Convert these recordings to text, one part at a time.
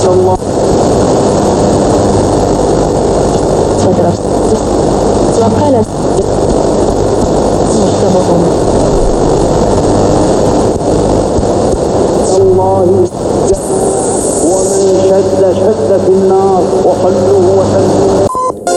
الله وقال مرتبط الله ومن شد في النار وخلوه وسلموه.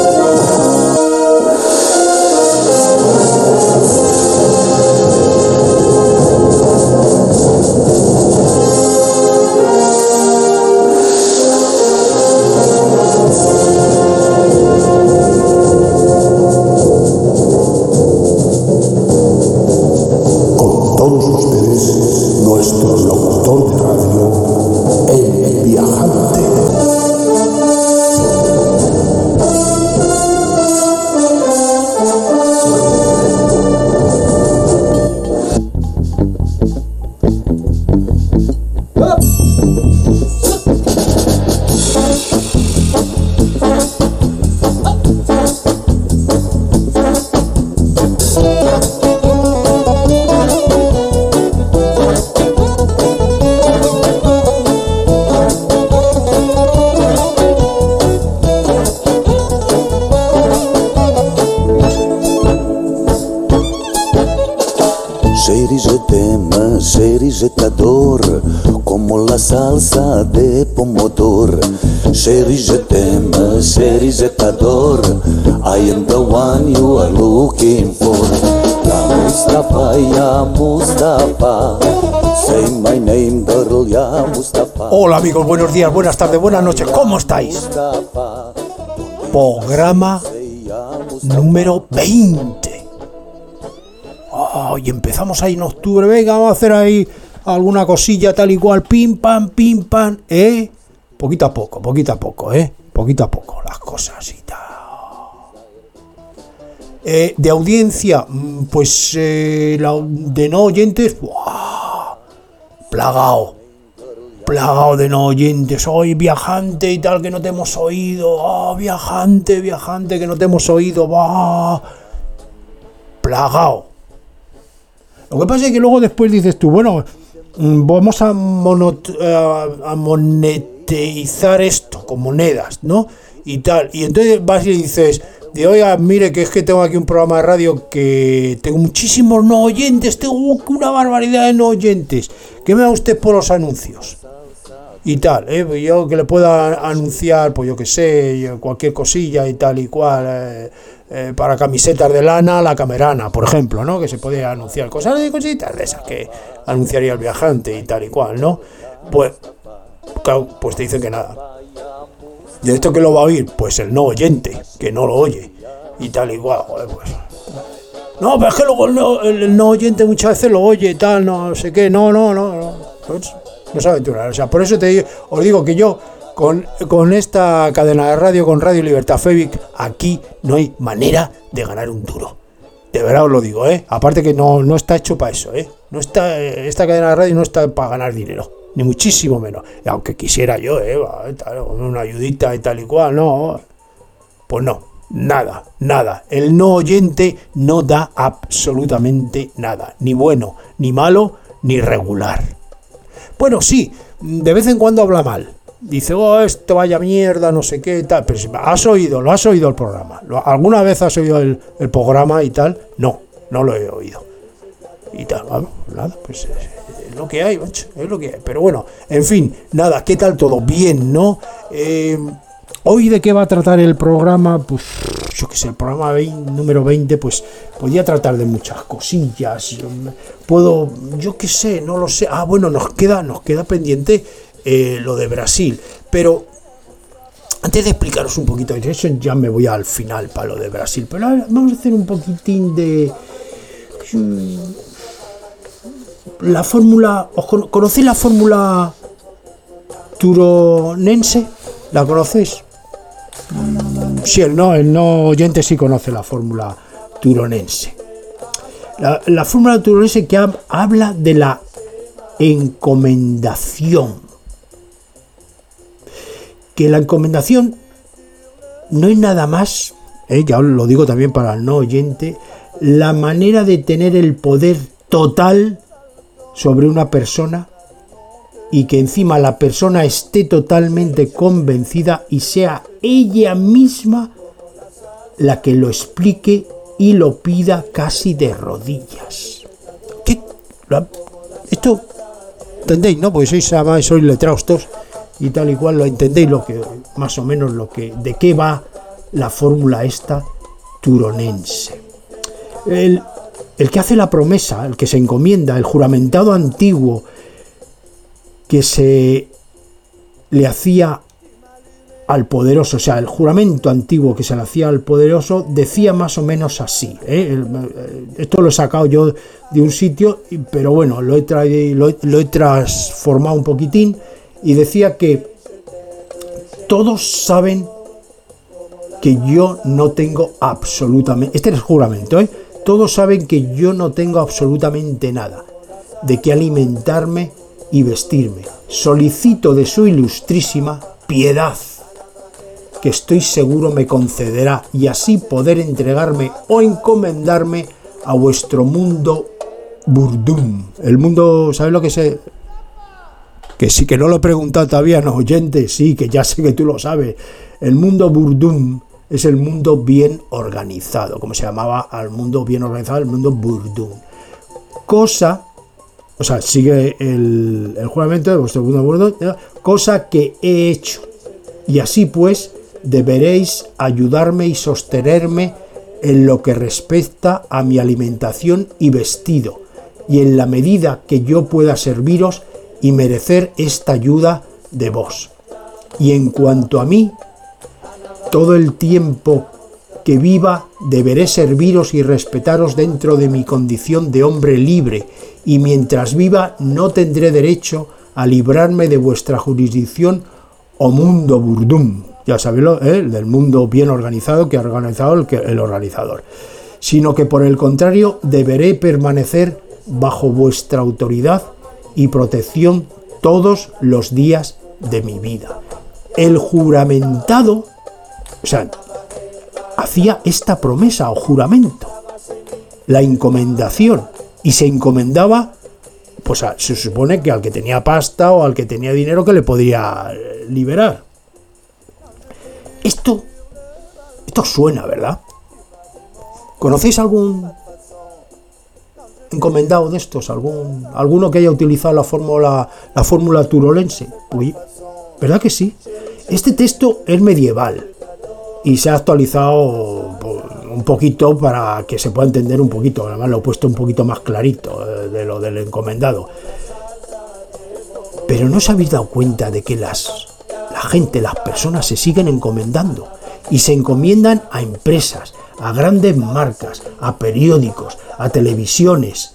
Como la salsa de pomodoro. Chérie, je t'aime, chérie, je t'adore. I am the one you are looking for. Ya Mustafa, ya Mustafa. Say my name, girl, ya Mustafa. Hola amigos, buenos días, buenas tardes, buenas noches, ¿cómo estáis? Programa número 20. Y empezamos ahí en octubre, venga, vamos a hacer ahí alguna cosilla tal y cual, pim pam, poquito a poco, poquito a poco, las cosas y tal. De audiencia, pues de no oyentes, plagado de no oyentes, hoy viajante y tal, que no te hemos oído, viajante que no te hemos oído, plagado. Lo que pasa es que luego después dices tú, bueno, vamos a monetizar esto con monedas, ¿no? Y tal. Y entonces vas y dices, oiga, mire, que es que tengo aquí un programa de radio que tengo muchísimos no oyentes, tengo una barbaridad de no oyentes. ¿Qué me da usted por los anuncios? Y tal, pues yo que le pueda anunciar, pues yo que sé, cualquier cosilla y tal y cual, para camisetas de lana, la Camerana, por ejemplo, ¿no? Que se puede anunciar cositas de esas que anunciaría el viajante y tal y cual, ¿no? Pues, claro, pues te dicen que nada. ¿De esto que lo va a oír? Pues el no oyente, que no lo oye, y tal y cual, joder, pues. No, pero es que luego el no oyente muchas veces lo oye y tal, no sé qué, no. Pues, no sabe aventurar, o sea, por eso os digo que yo con esta cadena de radio, con Radio Libertad Febic, aquí no hay manera de ganar un duro. De verdad os lo digo, aparte que no está hecho para eso, no está, esta cadena de radio no está para ganar dinero, ni muchísimo menos, aunque quisiera yo, una ayudita y tal y cual, no, pues no, nada, el no oyente no da absolutamente nada, ni bueno, ni malo, ni regular. Bueno, sí, de vez en cuando habla mal. Dice, esto vaya mierda, no sé qué, tal. Pero si lo has oído el programa. ¿Alguna vez has oído el programa y tal? No lo he oído. Y tal, bueno, nada, pues es lo que hay, macho, es lo que hay. Pero bueno, en fin, nada, ¿qué tal todo? Bien, ¿no? Hoy de qué va a tratar el programa, pues yo qué sé, el programa número 20, pues podía tratar de muchas cosillas. Yo qué sé, no lo sé. Bueno, nos queda pendiente lo de Brasil, pero antes de explicaros un poquito de eso, ya me voy al final para lo de Brasil, pero ahora vamos a hacer un poquitín de la fórmula. ¿Conocéis la fórmula turonense? ¿La conocéis? Sí, el no oyente sí conoce la fórmula turonense. La fórmula turonense que habla de la encomendación. Que la encomendación no es nada más, ya os lo digo también para el no oyente, la manera de tener el poder total sobre una persona y que encima la persona esté totalmente convencida y sea ella misma la que lo explique y lo pida casi de rodillas. ¿Qué? Esto, ¿entendéis, no? Porque sois letrados todos y tal y cual, lo entendéis lo que, más o menos de qué va la fórmula esta turonense. El que hace la promesa, el que se encomienda, el juramentado antiguo que se le hacía al poderoso, o sea, el juramento antiguo que se le hacía al poderoso, decía más o menos así, esto lo he sacado yo de un sitio, pero bueno, lo he transformado un poquitín, y decía que todos saben que yo no tengo absolutamente, este es el juramento, todos saben que yo no tengo absolutamente nada de qué alimentarme y vestirme. Solicito de su ilustrísima piedad, que estoy seguro me concederá, y así poder entregarme o encomendarme a vuestro mundo Burdum. El mundo, ¿sabes lo que es? Que sí, que no lo he preguntado todavía, no, oyente, sí, que ya sé que tú lo sabes. El mundo Burdum es el mundo bien organizado, como se llamaba al mundo bien organizado, el mundo Burdum. Cosa, o sea, sigue el juramento de vuestro mundo Burdum, cosa que he hecho, y así pues deberéis ayudarme y sostenerme en lo que respecta a mi alimentación y vestido, y en la medida que yo pueda serviros y merecer esta ayuda de vos. Y en cuanto a mí, todo el tiempo que viva deberé serviros y respetaros dentro de mi condición de hombre libre, y mientras viva no tendré derecho a librarme de vuestra jurisdicción o mundo Burdum. Ya sabéis, del mundo bien organizado que ha organizado el organizador. Sino que por el contrario deberé permanecer bajo vuestra autoridad y protección todos los días de mi vida. El juramentado, o sea, hacía esta promesa o juramento, la encomendación, y se encomendaba, pues se supone que al que tenía pasta o al que tenía dinero que le podía liberar. Esto suena, ¿verdad? ¿Conocéis algún encomendado de estos? ¿Alguno que haya utilizado la fórmula turolense? Pues, ¿verdad que sí? Este texto es medieval y se ha actualizado un poquito para que se pueda entender un poquito. Además lo he puesto un poquito más clarito de lo del encomendado. Pero ¿no os habéis dado cuenta de que la gente, las personas se siguen encomendando? Y se encomiendan a empresas, a grandes marcas, a periódicos, a televisiones.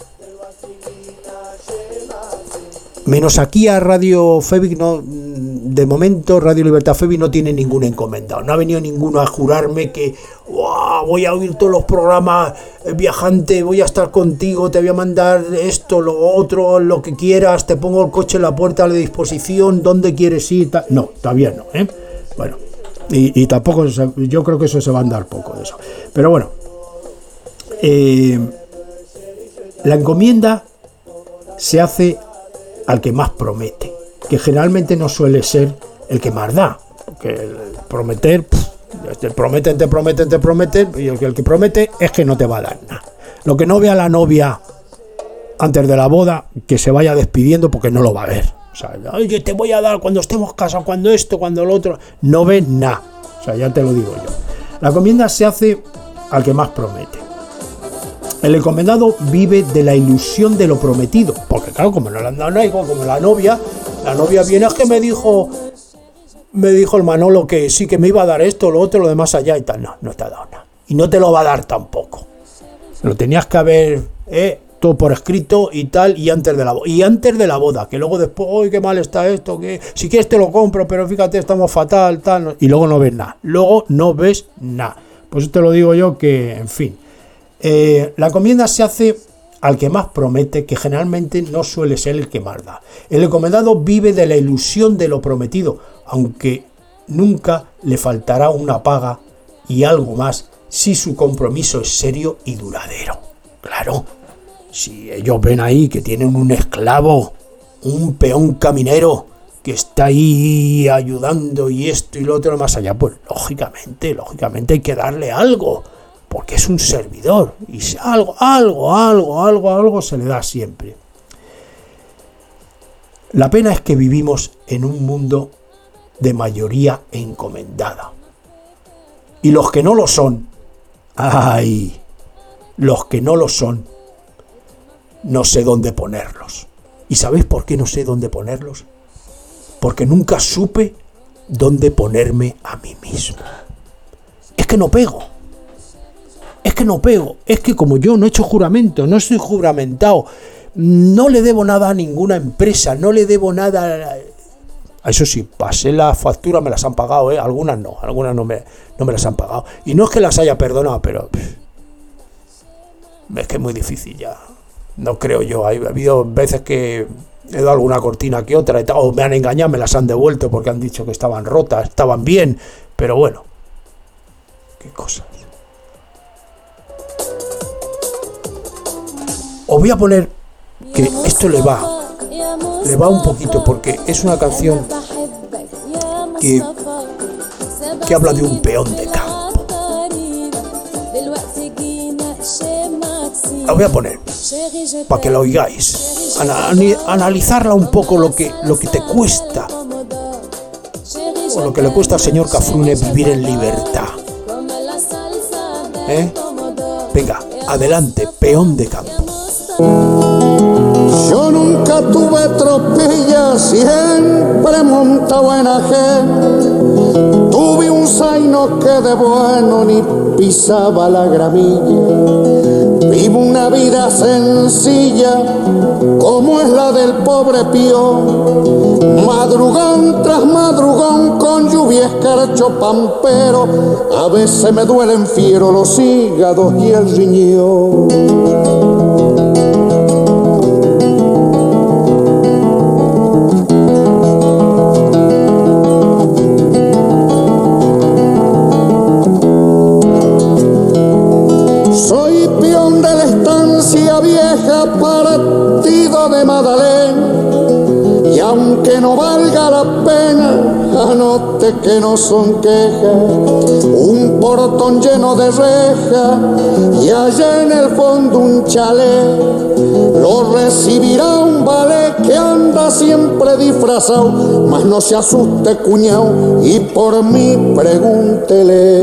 Menos aquí a Radio Febic, no, de momento Radio Libertad Febic no tiene ningún encomendado. No ha venido ninguno a jurarme que voy a oír todos los programas, viajante, voy a estar contigo, te voy a mandar esto, lo otro, lo que quieras, te pongo el coche en la puerta a la disposición, dónde quieres ir. No, todavía no, Bueno, y tampoco, yo creo que eso se va a andar poco de eso. Pero bueno, la encomienda se hace al que más promete, que generalmente no suele ser el que más da, porque el prometer, te prometen, y el que promete es que no te va a dar nada. Lo que no vea la novia antes de la boda, que se vaya despidiendo porque no lo va a ver. O sea, oye, te voy a dar cuando estemos casados, cuando esto, cuando lo otro, no ve nada. O sea, ya te lo digo yo. La encomienda se hace al que más promete. El encomendado vive de la ilusión de lo prometido, porque claro, como no le han dado nada, como la novia viene, es que me dijo el Manolo que sí, que me iba a dar esto, lo otro, lo demás allá y tal. No te ha dado nada. Y no te lo va a dar tampoco. Lo tenías que haber todo por escrito y tal, y antes de la boda, que luego después, ¡ay, qué mal está esto! Que si quieres te lo compro, pero fíjate, estamos fatal, tal, y luego no ves nada. Pues te lo digo yo que, en fin. La encomienda se hace al que más promete, que generalmente no suele ser el que más da. El encomendado vive de la ilusión de lo prometido, aunque nunca le faltará una paga y algo más si su compromiso es serio y duradero. Claro, si ellos ven ahí que tienen un esclavo un peón caminero que está ahí ayudando y esto y lo otro más allá, pues lógicamente hay que darle algo, porque es un servidor y si algo se le da siempre. La pena es que vivimos en un mundo de mayoría encomendada. Y los que no lo son, los que no lo son, no sé dónde ponerlos. ¿Y sabéis por qué no sé dónde ponerlos? Porque nunca supe dónde ponerme a mí mismo. Es que no pego. Es que como yo no he hecho juramento, no estoy juramentado, no le debo nada a ninguna empresa, no le debo nada a... Eso sí, pasé la factura, me las han pagado, algunas no me las han pagado. Y no es que las haya perdonado, pero es que es muy difícil ya. No creo yo. Ha habido veces que he dado alguna cortina que otra, o me han engañado, me las han devuelto porque han dicho que estaban rotas, estaban bien, pero bueno, qué cosas. Os voy a poner que esto le va un poquito, porque es una canción que habla de un peón de campo. La voy a poner para que la oigáis, analizarla un poco, lo que te cuesta o lo que le cuesta al señor Cafrune vivir en libertad. Venga, adelante, peón de campo. Yo nunca tuve tropilla, siempre montado en ajén. Tuve un zaino que de bueno ni pisaba la gramilla. Vivo una vida sencilla, como es la del pobre peón. Madrugón tras madrugón, con lluvia escarcho pampero. A veces me duelen fiero los hígados y el riñón. Partido de Madalena, y aunque no valga la pena, anote que no son quejas. Un portón lleno de rejas y allá en el fondo un chalet. Lo recibirá un ballet que anda siempre disfrazado, mas no se asuste cuñao y por mí pregúntele.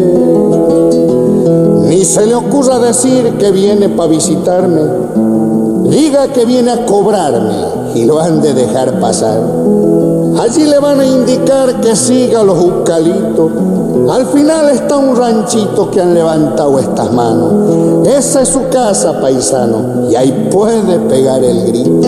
Ni se le ocurra decir que viene pa' visitarme. Diga que viene a cobrarme y lo han de dejar pasar. Allí le van a indicar que siga los eucaliptos. Al final está un ranchito que han levantado estas manos. Esa es su casa, paisano, y ahí puede pegar el grito.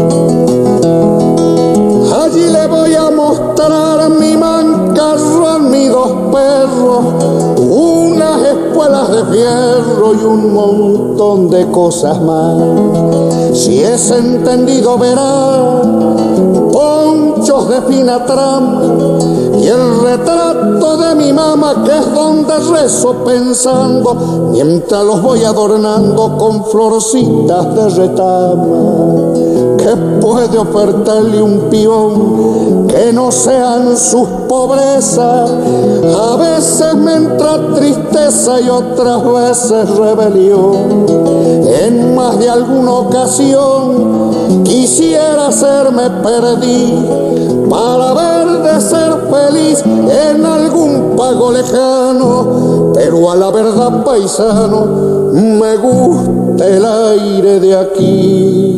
Allí le voy a mostrar mi mancarrón, mis dos perros, unas espuelas de fierro y un montón de cosas más. Si es entendido verá ponchos de fina trama y el retrato de mi mamá, que es donde rezo pensando, mientras los voy adornando con florcitas de retama. ¿Qué puede ofertarle un peón que no sean sus pobrezas? A veces me entra tristeza y otras veces rebelión. En más de alguna ocasión quisiera hacerme perdí para ver de ser feliz en algún pago lejano, pero a la verdad, paisano, me gusta el aire de aquí.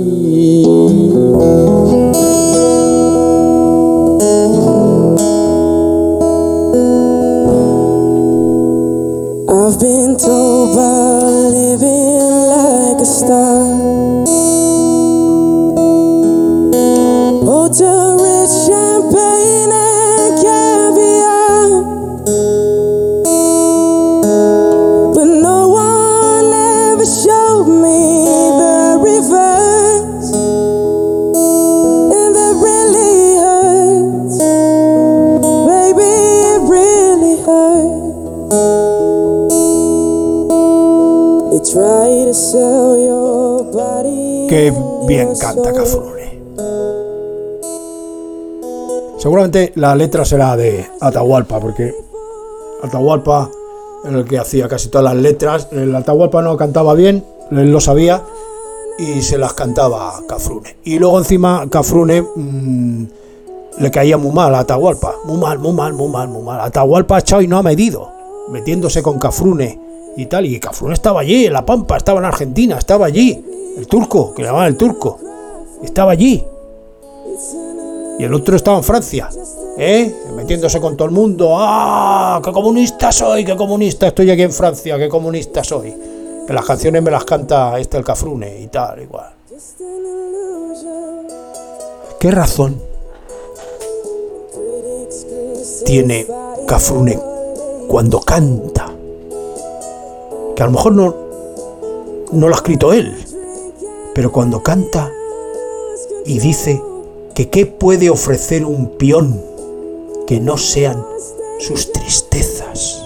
I've been told by living like a star, hotel rich champagne and caviar, but no one ever showed me the reverse, and that really hurts, baby, it really hurts. They try to sell your body. Qué bien canta Cafrune. Seguramente la letra será de Atahualpa, porque Atahualpa era el que hacía casi todas las letras. El Atahualpa no cantaba bien, él lo sabía, y se las cantaba Cafrune. Y luego encima Cafrune le caía muy mal a Atahualpa. Muy mal. Atahualpa ha echado y no ha medido, metiéndose con Cafrune y tal. Y Cafrune estaba allí, en La Pampa, estaba en Argentina, estaba allí. El turco, que le llamaban el turco, estaba allí. Y el otro estaba en Francia, metiéndose con todo el mundo. ¡Ah! ¡Qué comunista soy! ¡Qué comunista! Estoy aquí en Francia, ¡qué comunista soy! Que las canciones me las canta el Cafrune y tal, igual. ¿Qué razón tiene Cafrune cuando canta? Que a lo mejor no lo ha escrito él, pero cuando canta y dice que qué puede ofrecer un peón que no sean sus tristezas.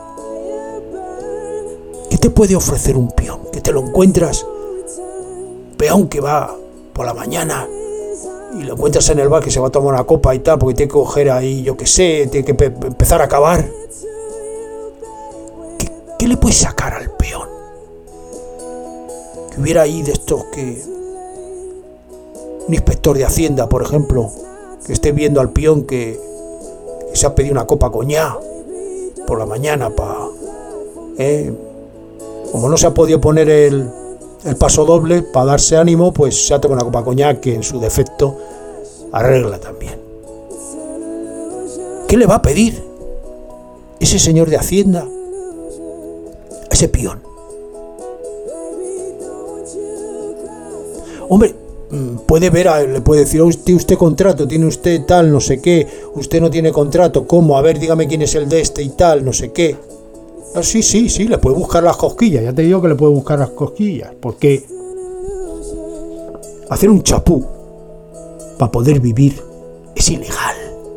¿Qué te puede ofrecer un peón? Que te lo encuentras, peón que va por la mañana y lo encuentras en el bar, que se va a tomar una copa y tal, porque tiene que coger ahí, yo qué sé, tiene que empezar a acabar. ¿Qué le puedes sacar al peón? Que hubiera ahí de estos que... un inspector de Hacienda, por ejemplo, que esté viendo al peón que se ha pedido una copa coñá por la mañana para... Como no se ha podido poner el paso doble para darse ánimo, pues se ha tomado una copa coñá que en su defecto arregla también. ¿Qué le va a pedir ese señor de Hacienda a ese peón? Hombre, puede ver, le puede decir, usted contrato, tiene usted tal, no sé qué, usted no tiene contrato, ¿cómo? A ver, dígame quién es el de este y tal, no sé qué. Ah, sí, le puede buscar las cosquillas, ya te digo que le puede buscar las cosquillas, porque hacer un chapú para poder vivir es ilegal.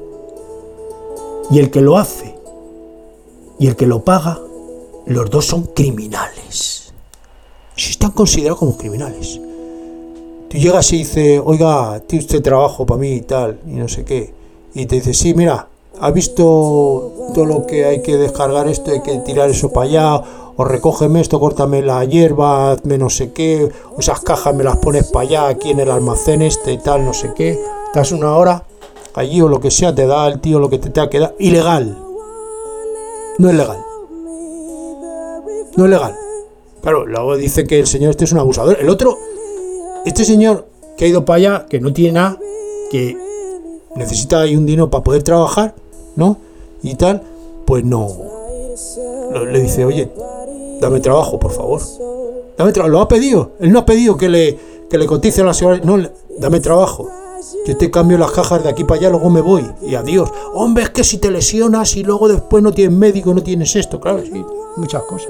Y el que lo hace y el que lo paga, los dos son criminales. Si están considerados como criminales. Tú llegas y dices, oiga, tiene usted trabajo para mí y tal, y no sé qué. Y te dice, sí, mira, ¿has visto todo lo que hay que descargar esto? Hay que tirar eso para allá, o recógeme esto, córtame la hierba, hazme no sé qué, o esas cajas me las pones para allá, aquí en el almacén este y tal, no sé qué. Estás una hora allí o lo que sea, te da el tío lo que te tenga que dar. Ilegal. No es legal. No es legal. Claro, luego dice que el señor este es un abusador. El otro... Este señor que ha ido para allá, que no tiene nada, que necesita ahí un dinero para poder trabajar, ¿no? Y tal, pues no. Le dice, oye, dame trabajo, por favor. Dame trabajo. Lo ha pedido. Él no ha pedido que le cotice a la señora. No, dame trabajo. Yo te cambio las cajas de aquí para allá, luego me voy. Y adiós. Hombre, es que si te lesionas y luego después no tienes médico, no tienes esto. Claro, sí, muchas cosas.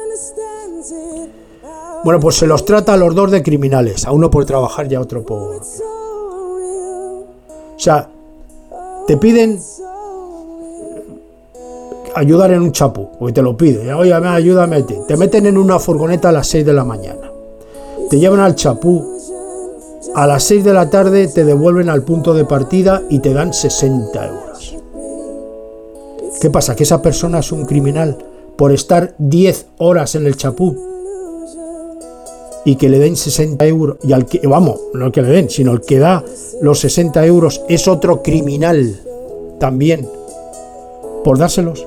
Bueno, pues se los trata a los dos de criminales, a uno por trabajar y a otro por... O sea, te piden ayudar en un chapú, porque te lo piden, oye, ayúdame, te meten en una furgoneta a las 6 de la mañana, te llevan al chapú, a las 6 de la tarde te devuelven al punto de partida y te dan 60 euros. ¿Qué pasa? ¿Que esa persona es un criminal por estar 10 horas en el chapú? Y que le den 60 euros, y al que, vamos, no el que le den, sino el que da los 60 euros es otro criminal también por dárselos.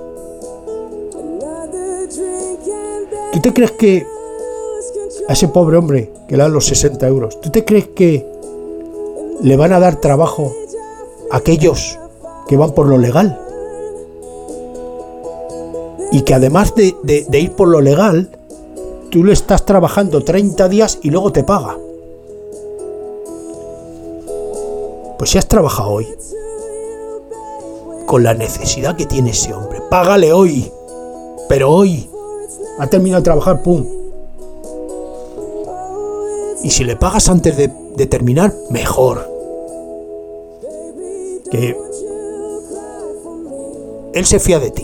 ¿Tú te crees que a ese pobre hombre que le dan los 60 euros, tú te crees que le van a dar trabajo a aquellos que van por lo legal? Y que además de ir por lo legal, tú le estás trabajando 30 días y luego te paga. Pues si has trabajado hoy, con la necesidad que tiene ese hombre, págale hoy. Pero hoy ha terminado de trabajar, pum. Y si le pagas antes de terminar, mejor. Que él se fía de ti.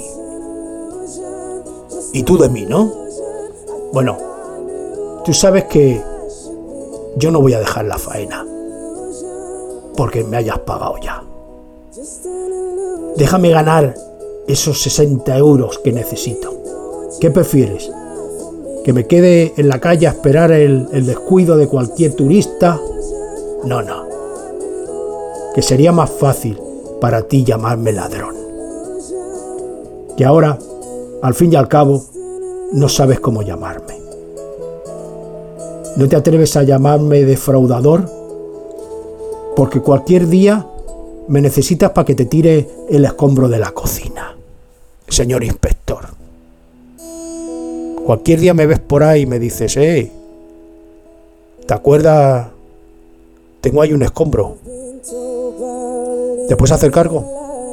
Y tú de mí, ¿no? Bueno, tú sabes que yo no voy a dejar la faena porque me hayas pagado ya. Déjame ganar esos 60 euros que necesito. ¿Qué prefieres? ¿Que me quede en la calle a esperar el descuido de cualquier turista? No. Que sería más fácil para ti llamarme ladrón. Que ahora, al fin y al cabo, no sabes cómo llamarme. ¿No te atreves a llamarme defraudador? Porque cualquier día me necesitas para que te tire el escombro de la cocina, señor inspector. Cualquier día me ves por ahí y me dices, ¿te acuerdas? Tengo ahí un escombro. ¿Te puedes hacer cargo?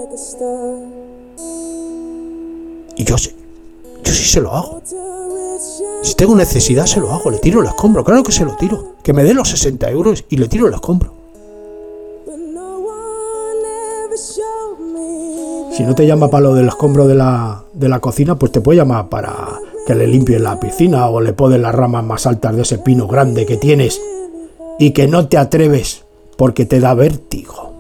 Y yo sí se lo hago. Si tengo necesidad se lo hago, le tiro el escombro, claro que se lo tiro. Que me dé los 60 euros y le tiro el escombro. Si no te llama para lo del escombro de la cocina, pues te puede llamar para que le limpies la piscina o le podes las ramas más altas de ese pino grande que tienes y que no te atreves porque te da vértigo.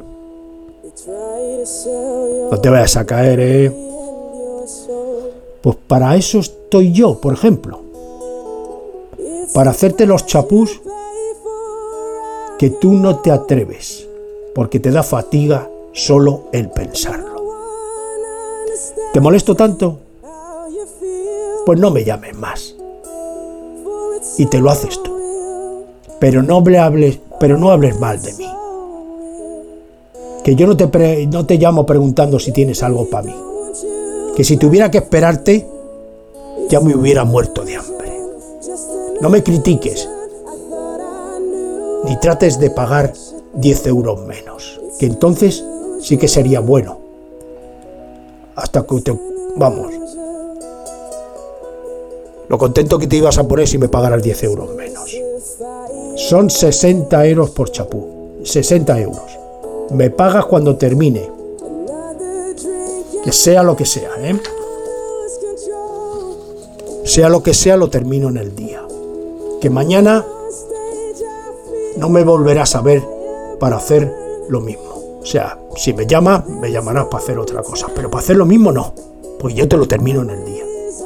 No te vayas a caer, Pues para eso estoy yo, por ejemplo. Para hacerte los chapús que tú no te atreves, porque te da fatiga solo el pensarlo. ¿Te molesto tanto? Pues no me llames más. Y te lo haces tú. Pero no hables mal de mí. Que yo no te llamo preguntando si tienes algo para mí. Que si tuviera que esperarte, ya me hubiera muerto de hambre. No me critiques. Ni trates de pagar 10 euros menos. Que entonces sí que sería bueno. Hasta que vamos. Lo contento que te ibas a poner si me pagaras 10 euros menos. Son 60 euros por chapú. 60 euros. Me pagas cuando termine. Que sea lo que sea, Sea lo que sea, lo termino en el día. Que mañana no me volverás a ver para hacer lo mismo. O sea, si me llamas, me llamarás para hacer otra cosa. Pero para hacer lo mismo no. Pues yo te lo termino en el día.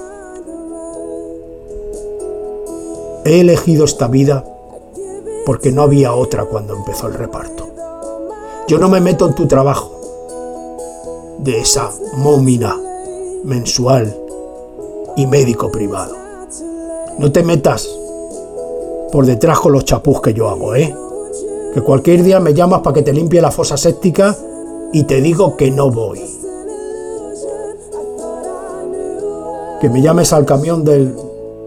He elegido esta vida porque no había otra cuando empezó el reparto. Yo no me meto en tu trabajo de esa nómina mensual y médico privado. No te metas por detrás con los chapús que yo hago, Que cualquier día me llamas para que te limpie la fosa séptica y te digo que no voy. Que me llames al camión del...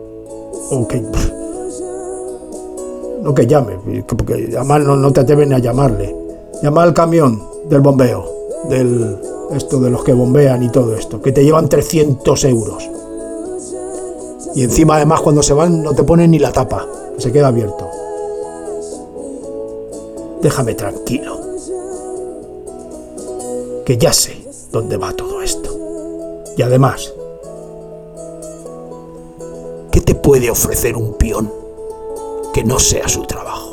No que llame, porque además no te atreven a llamarle. Llama al camión del bombeo, de los que bombean y todo esto, que te llevan 300 euros. Y encima además cuando se van no te ponen ni la tapa, que se queda abierto. Déjame tranquilo, que ya sé dónde va todo esto. Y además, ¿qué te puede ofrecer un peón que no sea su trabajo?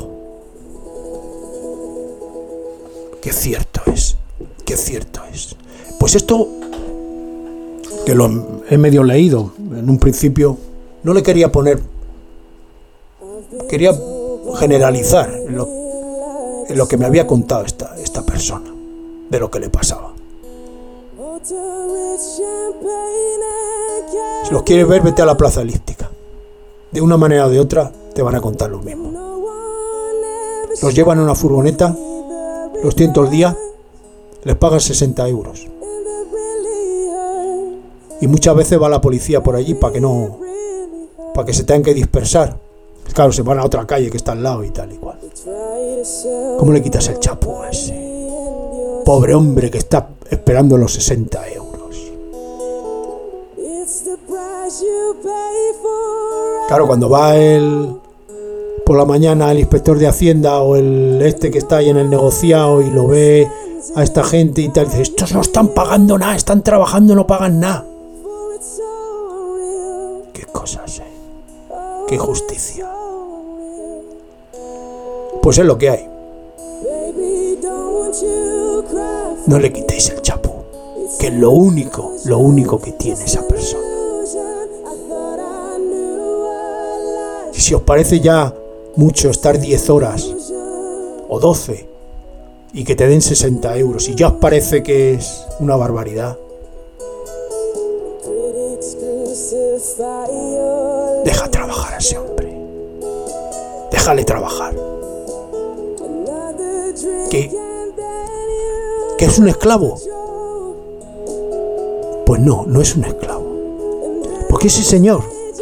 Qué cierto es. Pues esto, que lo he medio leído en un principio, no le quería poner, quería generalizar en lo que me había contado esta persona, de lo que le pasaba. Si los quieres ver, vete a la plaza elíptica. De una manera o de otra te van a contar lo mismo. Los llevan en una furgoneta, los tienen todo el día, les pagan 60 euros. Y muchas veces va la policía por allí para que se tengan que dispersar. Claro, se van a otra calle que está al lado y tal y cual. ¿Cómo le quitas el chapú a ese pobre hombre que está esperando los 60 euros? Claro, cuando va por la mañana el inspector de Hacienda o que está ahí en el negociado y lo ve a esta gente y tal, dice, estos no están pagando nada, están trabajando, no pagan nada. Qué cosas, qué justicia. Pues es lo que hay. no le quitéis el chapú, que es lo único que tiene esa persona. Y si os parece ya mucho estar 10 horas o 12 y que te den 60 euros, y ya os parece que es una barbaridad, deja trabajar a ese hombre, déjale trabajar, que es un esclavo. Pues no es un esclavo, porque ese señor,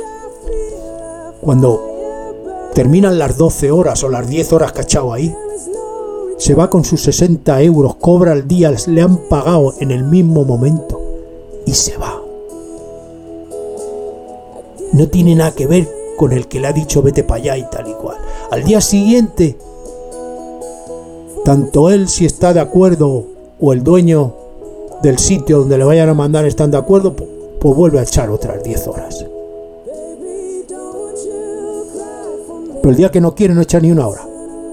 cuando terminan las 12 horas o las 10 horas que ha echado ahí, se va con sus 60 euros, cobra el día, le han pagado en el mismo momento y se va. No tiene nada que ver con el que le ha dicho vete para allá y tal y cual. Al día siguiente, tanto él, si está de acuerdo, o el dueño del sitio donde le vayan a mandar están de acuerdo, pues vuelve a echar otras 10 horas. Pero el día que no quiere no echa ni una hora.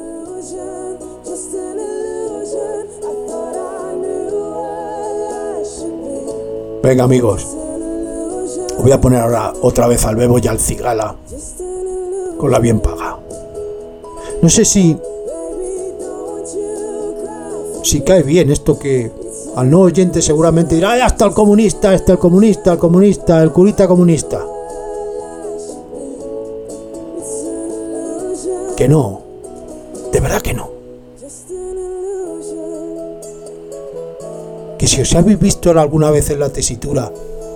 Venga, amigos, os voy a poner ahora otra vez al Bebo y al Cigala con la bien paga. No sé si cae bien esto, que al no oyente seguramente dirá: ¡ay, hasta el comunista, el curita comunista! Que no, de verdad que no. Que si os habéis visto alguna vez en la tesitura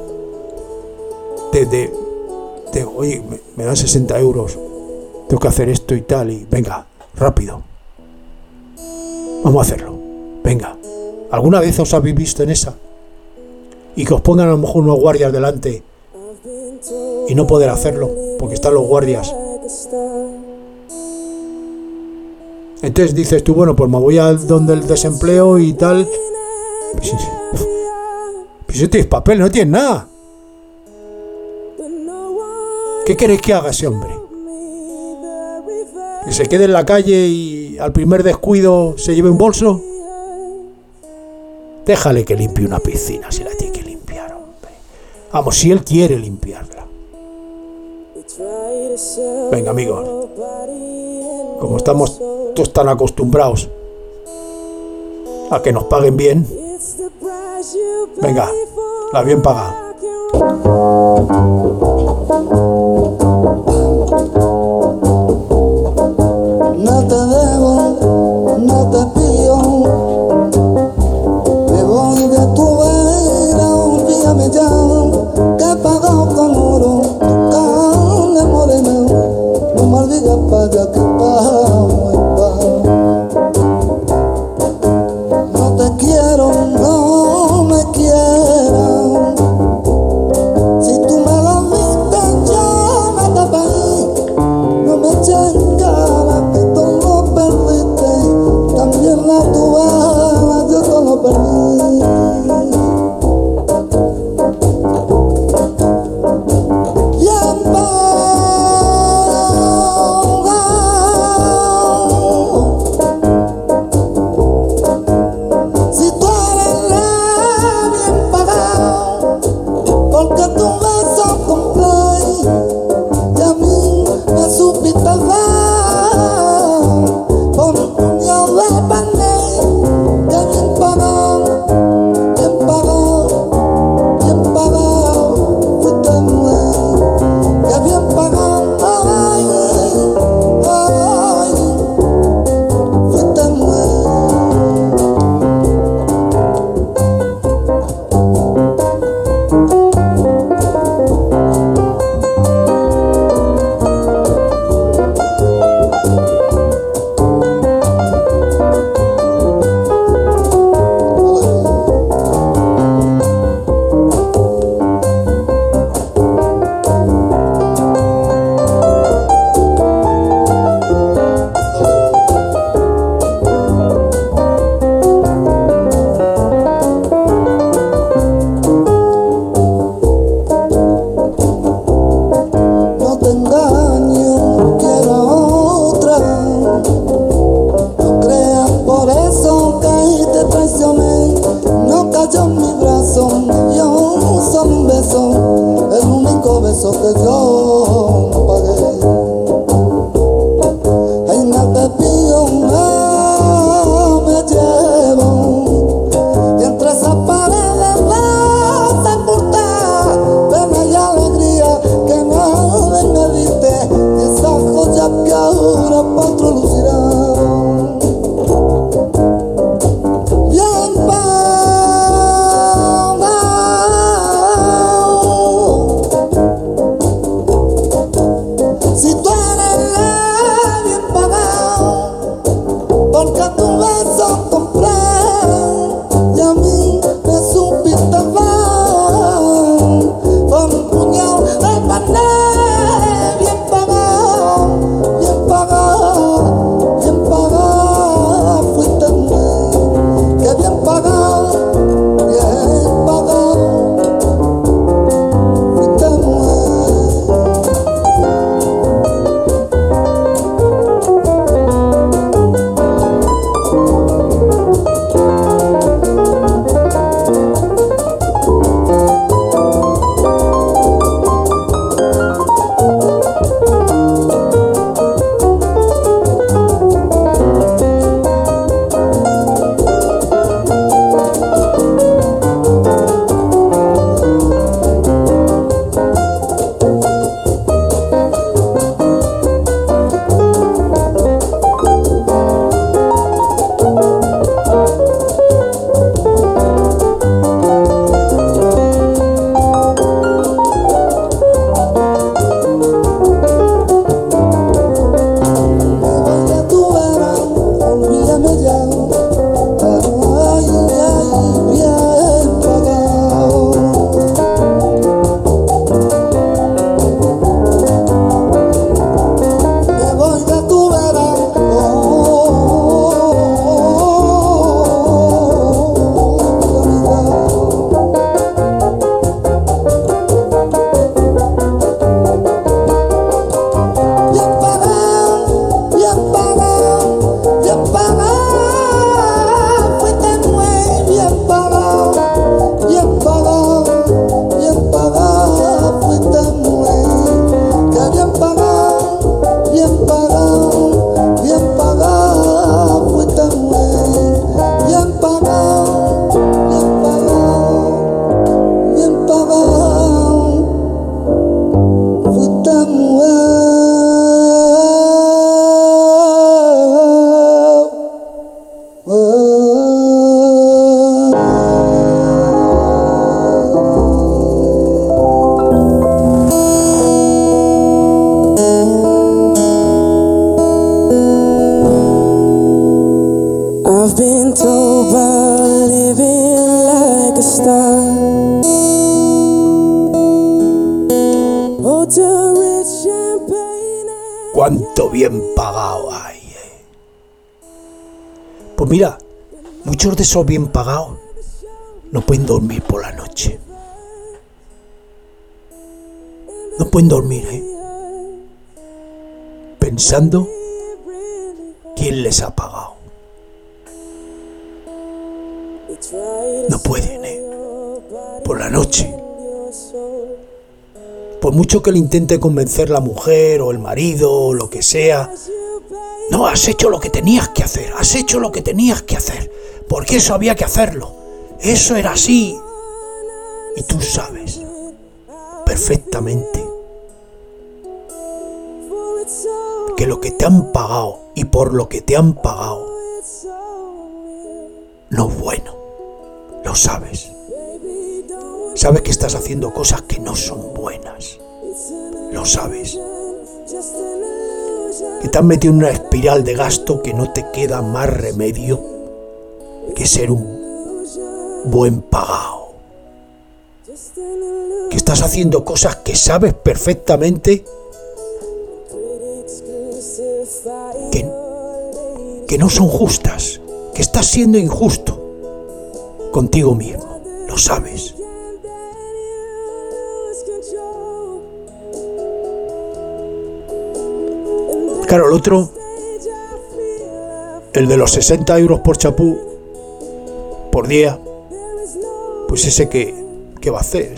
de oye, me dan 60 euros, tengo que hacer esto y tal, y venga, rápido, vamos a hacerlo, venga. ¿Alguna vez os habéis visto en esa? Y que os pongan a lo mejor unos guardias delante y no poder hacerlo porque están los guardias. Entonces dices tú, bueno, pues me voy a donde el desempleo y tal. Pues si tienes papel, no tienes nada. ¿Qué queréis que haga ese hombre? ¿Que se quede en la calle y al primer descuido se lleve un bolso? Déjale que limpie una piscina si la tiene que limpiar, hombre. Vamos, si él quiere limpiarla. Venga, amigos, como estamos todos tan acostumbrados a que nos paguen bien, venga, la bien paga. No te debo, no te pido, me voy de tu vera, olvídame ya, que he pagado con oro tu carne morena, no me olvides para que pago y pago. No te quiero, no me quieras, si tú me lo viste ya. en mi brazo me dio solo un beso, el único beso que yo pagué. Ay, me pillo, me llevo, y entre esas paredes de sepultar pena y alegría que nadie me diste, y esas joyas que ahora pa' otro lucirán. Cuánto bien pagado hay. Pues mira, muchos de esos bien pagados no pueden dormir por la noche. No pueden dormir, pensando quién les ha pagado. No pueden, por la noche. Por mucho que le intente convencer la mujer o el marido o lo que sea, no, has hecho lo que tenías que hacer, has hecho lo que tenías que hacer, porque eso había que hacerlo, eso era así. Y tú sabes perfectamente que lo que te han pagado y por lo que te han pagado no es bueno, lo sabes. Sabes que estás haciendo cosas que no son buenas. Lo sabes. Que te has metido en una espiral de gasto que no te queda más remedio que ser un buen pagado. Que estás haciendo cosas que sabes perfectamente que no son justas. Que estás siendo injusto contigo mismo. Lo sabes. Claro, el otro, el de los 60 euros por chapú por día, pues ese ¿qué va a hacer?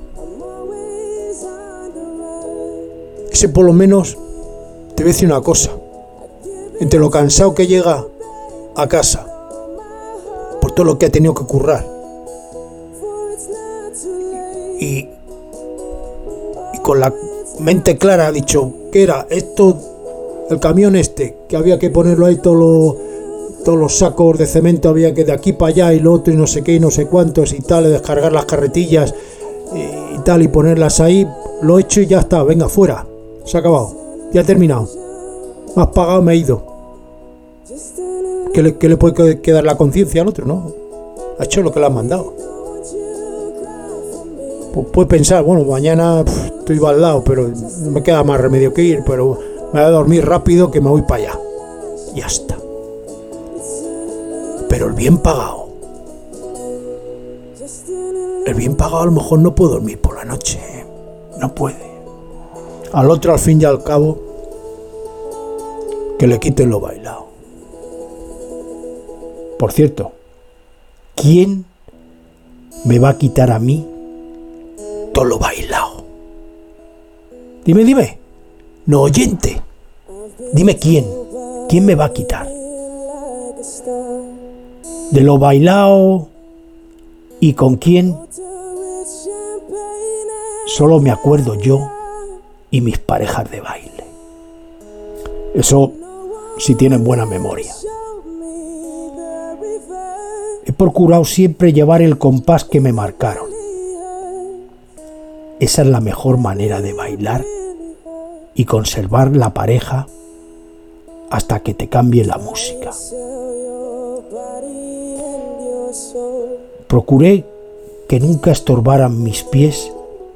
Ese por lo menos te voy a decir una cosa. Entre lo cansado que llega a casa por todo lo que ha tenido que currar y con la mente clara ha dicho que era esto, el camión que había que ponerlo ahí, todos los sacos de cemento había que de aquí para allá y lo otro y no sé qué y no sé cuántos y tal, descargar las carretillas y tal y ponerlas ahí, lo he hecho y ya está, venga, fuera, se ha acabado, ya he terminado, me has pagado, me he ido. ¿Qué le puede quedar la conciencia al otro? No, ha hecho lo que le han mandado. Pues puede pensar, bueno, mañana estoy baldado, pero no me queda más remedio que ir, pero me voy a dormir rápido que me voy para allá. Ya está. Pero el bien pagado a lo mejor no puede dormir por la noche, ¿eh? No puede. Al otro, al fin y al cabo, que le quiten lo bailado. Por cierto, ¿quién me va a quitar a mí todo lo bailado? Dime, no oyente, dime quién me va a quitar de lo bailado y con quién. Solo me acuerdo yo y mis parejas de baile. Eso si tienen buena memoria. He procurado siempre llevar el compás que me marcaron. Esa es la mejor manera de bailar y conservar la pareja hasta que te cambie la música. Procuré que nunca estorbaran mis pies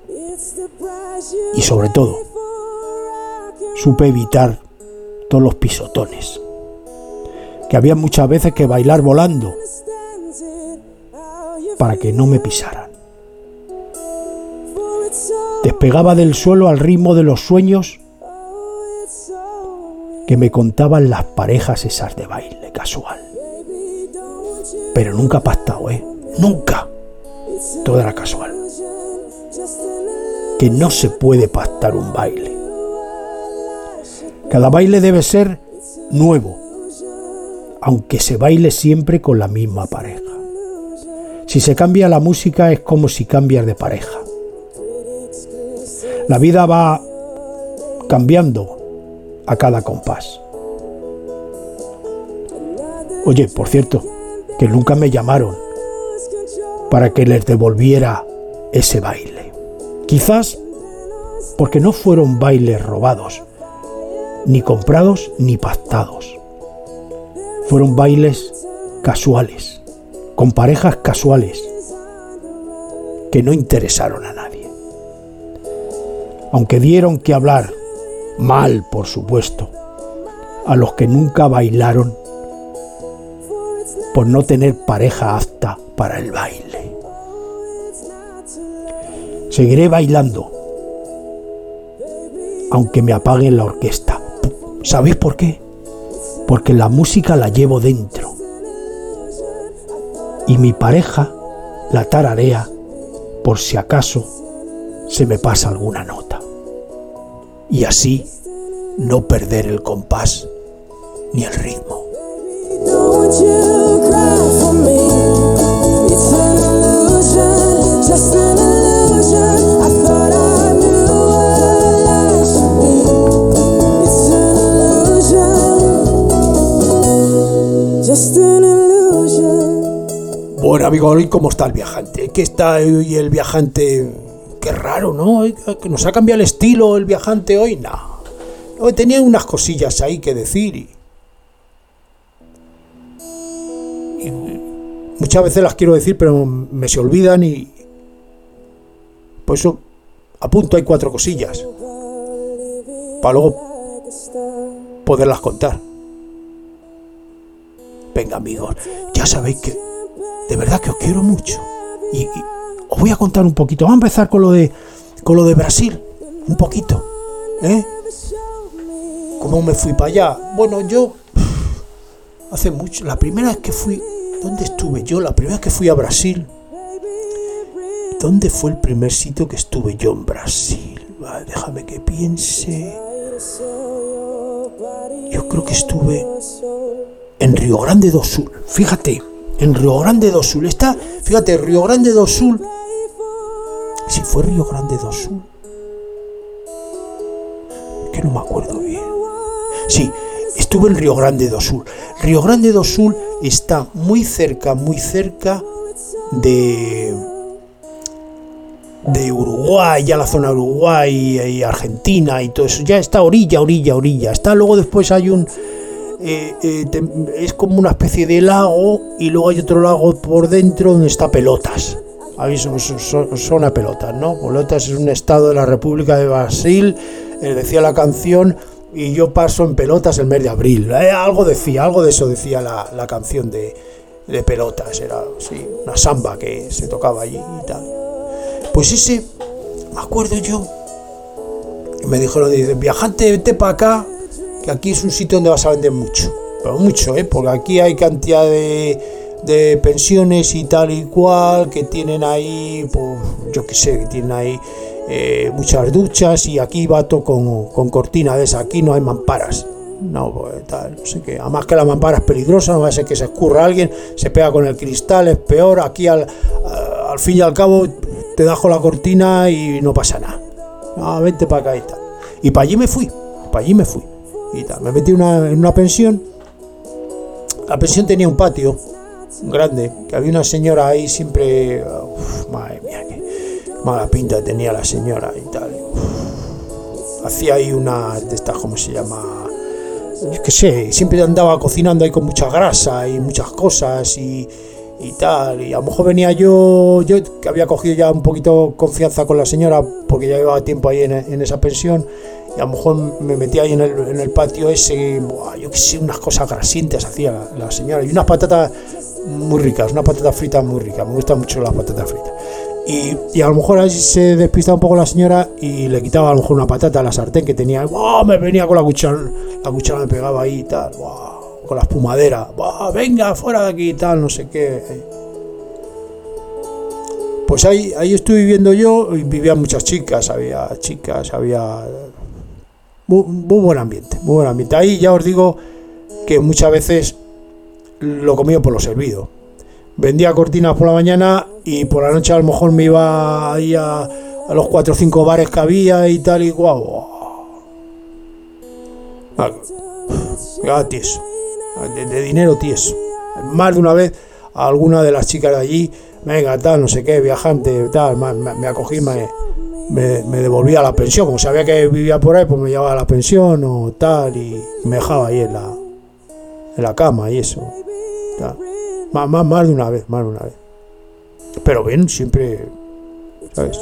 y sobre todo supe evitar todos los pisotones, que había muchas veces que bailar volando para que no me pisaran. Despegaba del suelo al ritmo de los sueños que me contaban las parejas esas de baile casual. Pero nunca pactado, nunca. Todo era casual. Que no se puede pactar un baile. Cada baile debe ser nuevo, aunque se baile siempre con la misma pareja. Si se cambia la música es como si cambias de pareja. La vida va cambiando a cada compás. Oye, por cierto, que nunca me llamaron para que les devolviera ese baile. Quizás porque no fueron bailes robados, ni comprados ni pactados. Fueron bailes casuales, con parejas casuales, que no interesaron a nadie. Aunque dieron que hablar, mal por supuesto, a los que nunca bailaron por no tener pareja apta para el baile. Seguiré bailando, aunque me apaguen la orquesta. ¿Sabéis por qué? Porque la música la llevo dentro y mi pareja la tararea por si acaso se me pasa alguna nota, y así no perder el compás ni el ritmo. Bueno, amigo, ¿y cómo está el viajante? ¿Qué está hoy el viajante? Qué raro, ¿no? Que nos ha cambiado el estilo el viajante hoy. No, tenía unas cosillas ahí que decir y muchas veces las quiero decir, pero me se olvidan y por eso apunto, hay 4 cosillas para luego poderlas contar. Venga, amigos, ya sabéis que de verdad que os quiero mucho y os voy a contar un poquito. Vamos a empezar con lo de Brasil, un poquito, ¿Cómo me fui para allá? Bueno, yo hace mucho, la primera vez que fui, ¿dónde estuve yo? La primera vez que fui a Brasil ¿dónde fue el primer sitio que estuve yo en Brasil? Vale, déjame que piense. Yo creo que estuve en Río Grande do Sul. Fíjate, en Río Grande do Sul. Fíjate, Río Grande do Sul. Si fue Río Grande do Sul. Que no me acuerdo bien. Sí, estuve en Río Grande do Sul. Río Grande do Sul está muy cerca de Uruguay, ya la zona de Uruguay y Argentina y todo eso. Ya está orilla. Está luego después hay un... es como una especie de lago y luego hay otro lago por dentro donde está Pelotas. Zona Pelotas, ¿no? Pelotas es un estado de la República de Brasil, decía la canción, y yo paso en Pelotas el mes de abril. Algo de eso decía la canción de Pelotas. Era sí, una samba que se tocaba allí y tal. Pues ese, me acuerdo yo, y me dijeron, viajante, vete para acá, que aquí es un sitio donde vas a vender mucho, pero mucho, porque aquí hay cantidad de pensiones y tal y cual, que tienen ahí, pues yo qué sé, que tienen ahí muchas duchas, y aquí va todo con cortina de esa, aquí no hay mamparas, no, pues tal, no sé qué, además que la mampara es peligrosa, no va a ser que se escurra alguien, se pega con el cristal, es peor, aquí al fin y al cabo te dejo la cortina y no pasa nada, no, vente para acá y tal, y para allí me fui, y tal, me metí en una pensión. La pensión tenía un patio grande, que había una señora ahí siempre, madre mía, qué mala pinta tenía la señora y tal, hacía ahí una de estas, ¿cómo se llama? Yo qué sé, siempre andaba cocinando ahí con mucha grasa y muchas cosas y tal, y a lo mejor venía yo que había cogido ya un poquito confianza con la señora porque ya llevaba tiempo ahí en esa pensión, y a lo mejor me metía ahí en el patio ese, yo qué sé, unas cosas grasientas hacía la señora, y unas patatas muy ricas, unas patatas fritas muy ricas, me gustan mucho las patatas fritas, y a lo mejor ahí se despistaba un poco la señora y le quitaba a lo mejor una patata a la sartén que tenía, me venía con la cuchara me pegaba ahí y tal, con la espumadera, venga, fuera de aquí y tal, no sé qué. Pues ahí estuve viviendo yo, y vivían muchas chicas, había muy buen ambiente. Ahí ya os digo que muchas veces lo comía por lo servido. Vendía cortinas por la mañana y por la noche a lo mejor me iba ahí a los 4 o 5 bares que había y tal y guau. Tieso. De dinero tieso. Más de una vez a alguna de las chicas de allí, venga, tal, no sé qué, viajante, tal, me acogí, me devolvía a la pensión, como sabía que vivía por ahí, pues me llevaba a la pensión o tal, y me dejaba ahí en la cama y eso, tal. Más de una vez, pero bien, siempre, ¿sabes?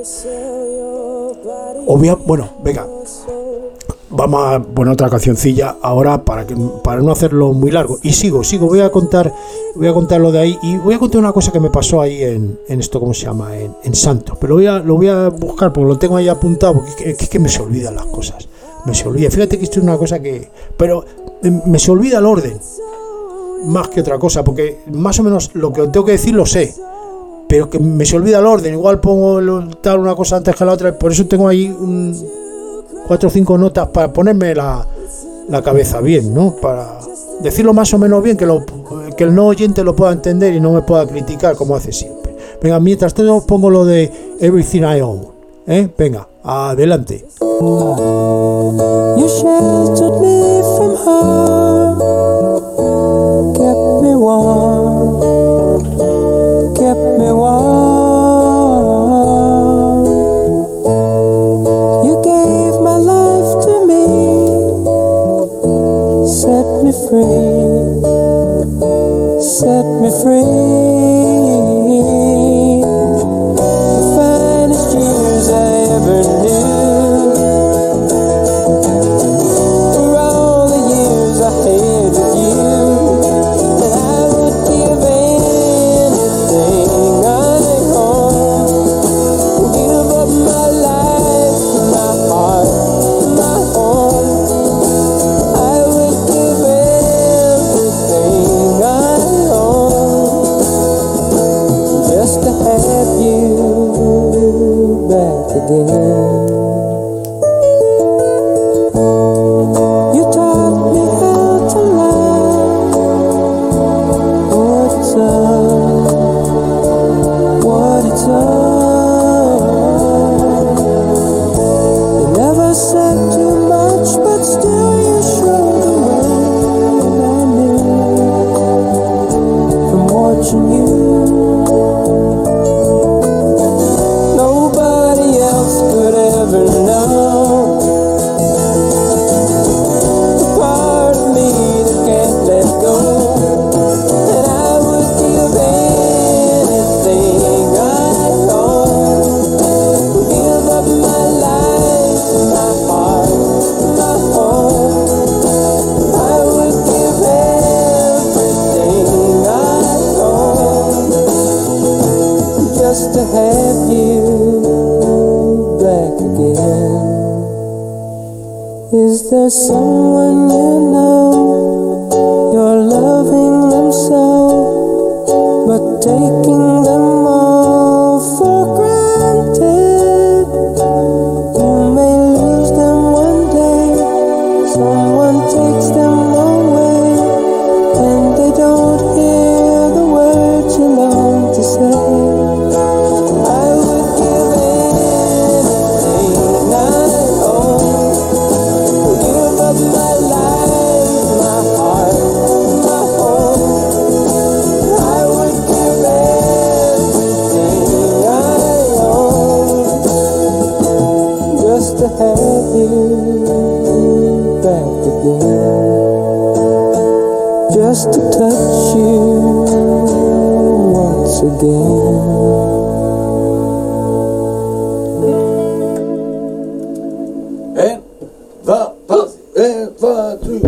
Bueno, venga, vamos a poner otra cancioncilla ahora para no hacerlo muy largo, y sigo, voy a contar lo de ahí, y voy a contar una cosa que me pasó ahí en esto, ¿cómo se llama? En Santos, pero lo voy a buscar porque lo tengo ahí apuntado, porque es que me se olvidan las cosas, fíjate que esto es una cosa pero me se olvida el orden, más que otra cosa, porque más o menos lo que tengo que decir lo sé, pero que me se olvida el orden, igual pongo tal una cosa antes que la otra, por eso tengo ahí 4 o 5 notas para ponerme la cabeza bien, ¿no? Para decirlo más o menos bien, que el no oyente lo pueda entender y no me pueda criticar como hace siempre. Venga, mientras tanto pongo lo de Everything I Own, venga, adelante. You sheltered me from harm, kept me warm. You gave my life to me, set me free. The finest years I ever knew. Just to have you. back again. You taught me how to love. What it's up, what it's up. You never said too much, but still you showed the way, and I knew from watching you. Nobody else could ever know the part of me that can't let go. And I would give anything I own, give up my life, my heart, my home. I would give everything I own just to have you back again. Is there someone you know, you're loving them so, but taking them all for granted? You may lose them one day, someone takes them away, and they don't hear the words you long to say. I would give anything I own, give up my life, my heart, my home. I would give everything I own just to have you back again, just to touch you once again. And the bus, and the two.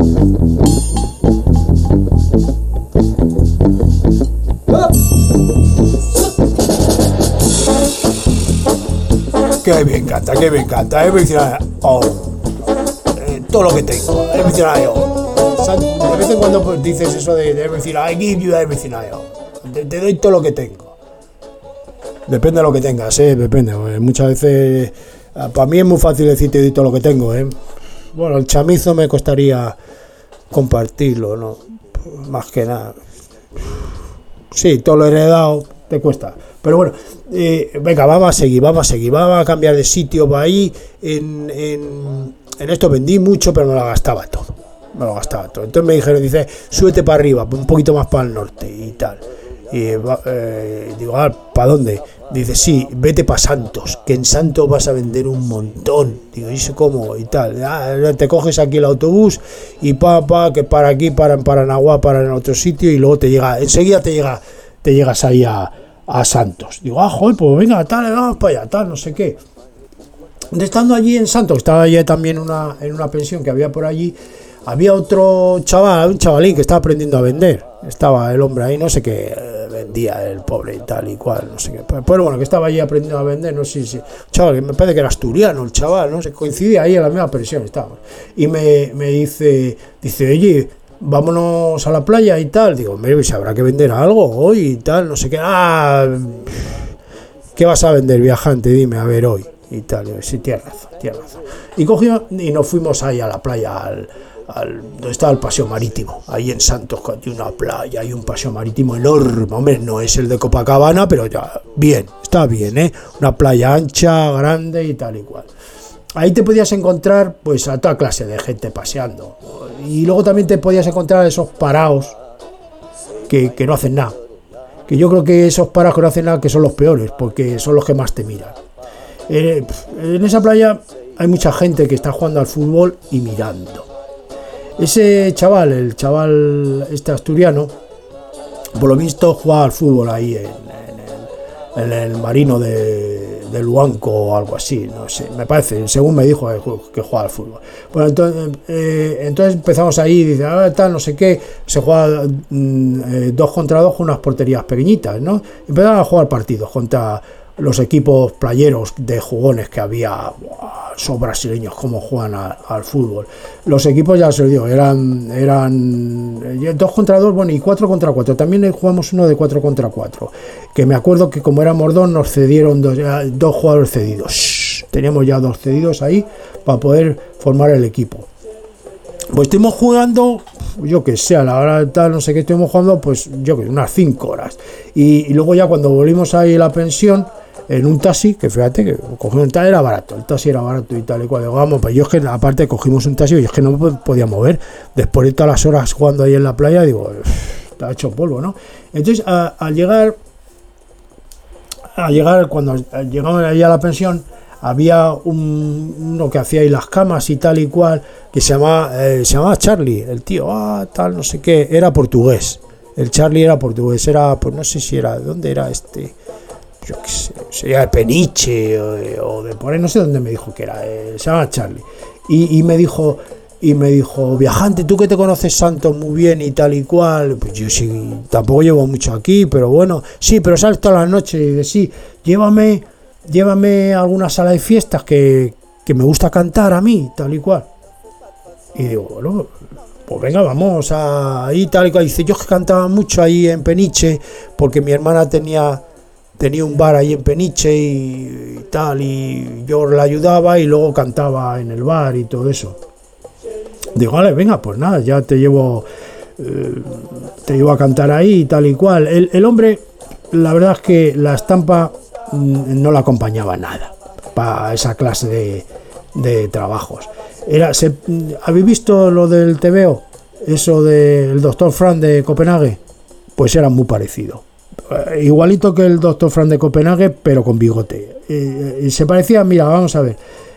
Que me encanta, que me encanta. Everything I own. Todo lo que tengo. Everything I own. De vez en cuando pues, dices eso de everything, I give you everything I own. Te doy todo lo que tengo. Depende de lo que tengas, depende. Muchas veces, para mí es muy fácil decir te doy todo lo que tengo, Bueno, el chamizo me costaría compartirlo, ¿no? Más que nada. Sí, todo lo heredado te cuesta. Pero bueno, venga, vamos a seguir, vamos a cambiar de sitio para ahí. En esto vendí mucho, pero me lo gastaba todo. Entonces me dijeron, dice, súbete para arriba, un poquito más para el norte y tal. Y digo, ¿para dónde? Dice, sí, vete para Santos, que en Santos vas a vender un montón. Digo, ¿y cómo? Y tal. Te coges aquí el autobús y que para aquí, para en Paranaguá, para en otro sitio, y luego enseguida te llegas ahí a Santos. Digo, joder, pues venga, tal, vamos para allá, tal, no sé qué. Estando allí en Santos, estaba allí también en una pensión que había por allí, había otro chaval, un chavalín que estaba aprendiendo a vender. Estaba el hombre ahí, no sé qué vendía el pobre y tal y cual, no sé qué. Pero bueno, que estaba allí aprendiendo a vender, no sé si. Chaval, que me parece que era asturiano el chaval, no sé, coincidía ahí en la misma pensión, estaba. Y me dice, oye, vámonos a la playa y tal. Digo, hombre, si habrá que vender algo hoy y tal, no sé qué. ¿Qué vas a vender, viajante? Dime, a ver, hoy y tal. Digo, sí, tienes razón. Y cogimos y nos fuimos ahí a la playa, donde estaba el paseo marítimo, ahí en Santos, hay una playa, hay un paseo marítimo enorme, hombre, no es el de Copacabana, pero ya, bien, está bien, una playa ancha, grande y tal y cual. Ahí te podías encontrar pues a toda clase de gente paseando, y luego también te podías encontrar esos paraos que no hacen nada, que yo creo que esos paraos que no hacen nada que son los peores, porque son los que más te miran. En esa playa hay mucha gente que está jugando al fútbol y mirando. Ese chaval, el chaval este asturiano, por lo visto jugaba al fútbol ahí en el Marino de Luanco o algo así, no sé, me parece, según me dijo que jugaba al fútbol. Bueno, entonces empezamos ahí, dice, tal, no sé qué, se juega 2 contra 2 con unas porterías pequeñitas, ¿no? Empezaron a jugar partidos contra los equipos playeros de jugones que había. Son brasileños como juegan al fútbol. Los equipos, ya se lo digo, eran 2 contra 2, bueno, y 4 contra 4. También jugamos uno de 4 contra 4. Que me acuerdo que como éramos 2, nos cedieron 2 jugadores cedidos. Teníamos ya 2 cedidos ahí para poder formar el equipo. Pues estuvimos jugando, yo que sé, a la hora tal, no sé qué, estuvimos jugando, pues yo que sé, unas 5 horas. Y luego ya cuando volvimos ahí a la pensión, en un taxi, que fíjate que cogimos un taxi, era barato, el taxi era barato y tal y cual. Digo, vamos, pues yo es que aparte cogimos un taxi y es que no me podía mover. Después de todas las horas jugando ahí en la playa, digo, está hecho polvo, ¿no? Entonces, al llegar, cuando llegamos ahí a la pensión, había uno que hacía ahí las camas y tal y cual, que se llamaba Charlie, el tío, tal, no sé qué, era portugués. El Charlie era portugués, era, pues no sé si era, ¿dónde era este? Yo qué sé, sería de Peniche o de por ahí, no sé dónde me dijo que era, se llama Charlie. Y me dijo, viajante, tú que te conoces Santos muy bien y tal y cual, pues yo sí, tampoco llevo mucho aquí, pero bueno, sí, pero sales todas las noches y dices, sí, llévame a alguna sala de fiestas que me gusta cantar a mí, tal y cual. Y digo, bueno, pues venga, vamos ahí, tal y cual. Dice, yo que cantaba mucho ahí en Peniche, porque mi hermana tenía un bar ahí en Peniche y tal, y yo la ayudaba y luego cantaba en el bar y todo eso. Digo, vale, venga, pues nada, ya te llevo a cantar ahí y tal y cual. El hombre, la verdad es que la estampa no le acompañaba nada para esa clase de trabajos. ¿Habéis visto lo del TVO? Eso del Dr. Frank de Copenhague, pues era muy parecido. Igualito que el Dr. Frank de Copenhague, pero con bigote. Se parecía, mira, vamos a ver.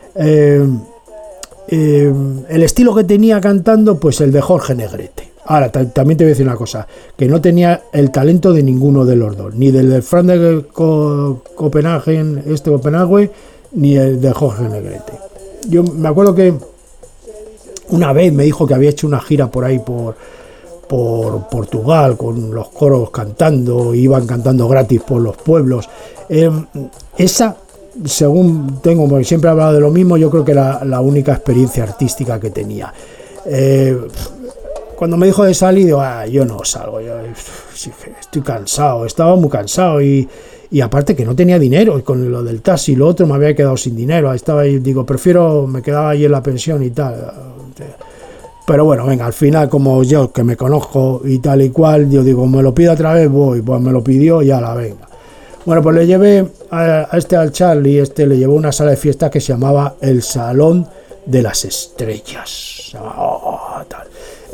El estilo que tenía cantando, pues el de Jorge Negrete. Ahora, también te voy a decir una cosa, que no tenía el talento de ninguno de los dos, ni del Frank de Copenhague, ni el de Jorge Negrete. Yo me acuerdo que una vez me dijo que había hecho una gira por ahí por Portugal, con los coros cantando, iban cantando gratis por los pueblos. Esa, según tengo, porque siempre he hablado de lo mismo, yo creo que era la única experiencia artística que tenía. Cuando me dijo de salir, digo, yo no salgo, yo estoy cansado, estaba muy cansado y aparte que no tenía dinero, y con lo del taxi y lo otro me había quedado sin dinero, estaba ahí, digo, me quedaba ahí en la pensión y tal. Pero bueno, venga, al final, como yo que me conozco y tal y cual, yo digo, me lo pido otra vez, voy, pues me lo pidió y ala, venga. Bueno, pues le llevé al Charlie, le llevó una sala de fiesta que se llamaba el Salón de las Estrellas. Tal.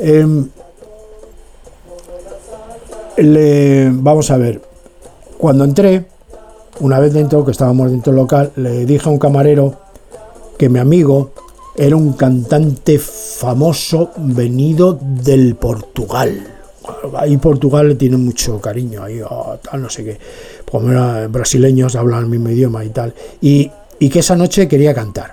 Vamos a ver, cuando entré, una vez dentro, que estábamos dentro del local, le dije a un camarero que mi amigo era un cantante famoso venido del Portugal. Ahí Portugal le tiene mucho cariño, ahí tal, no sé qué, como eran brasileños, hablan el mismo idioma y tal, y que esa noche quería cantar.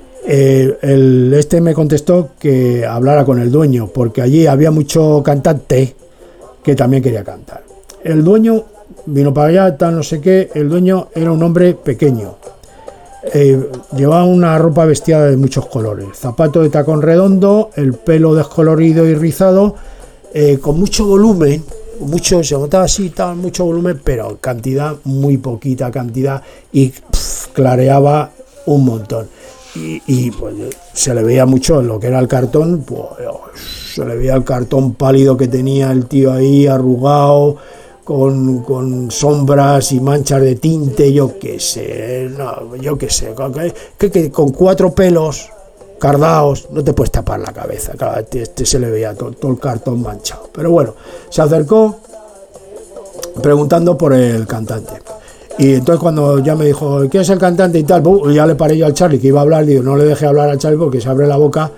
Me contestó que hablara con el dueño, porque allí había mucho cantante que también quería cantar. El dueño vino para allá, tal, no sé qué. El dueño era un hombre pequeño, llevaba una ropa vestida de muchos colores, zapato de tacón redondo, el pelo descolorido y rizado, con mucho volumen, se notaba así, tal, mucho volumen, pero cantidad, muy poquita cantidad, y clareaba un montón. Y pues se le veía mucho en lo que era el cartón, pues se le veía el cartón pálido que tenía el tío ahí, arrugado, con sombras y manchas de tinte, yo qué sé, que con 4 pelos cardaos no te puedes tapar la cabeza, claro, se le veía todo el cartón manchado. Pero bueno, se acercó preguntando por el cantante. Y entonces cuando ya me dijo, ¿quién es el cantante y tal? Ya le paré yo al Charlie que iba a hablar, digo, no le dejé hablar al Charlie porque se abre la boca,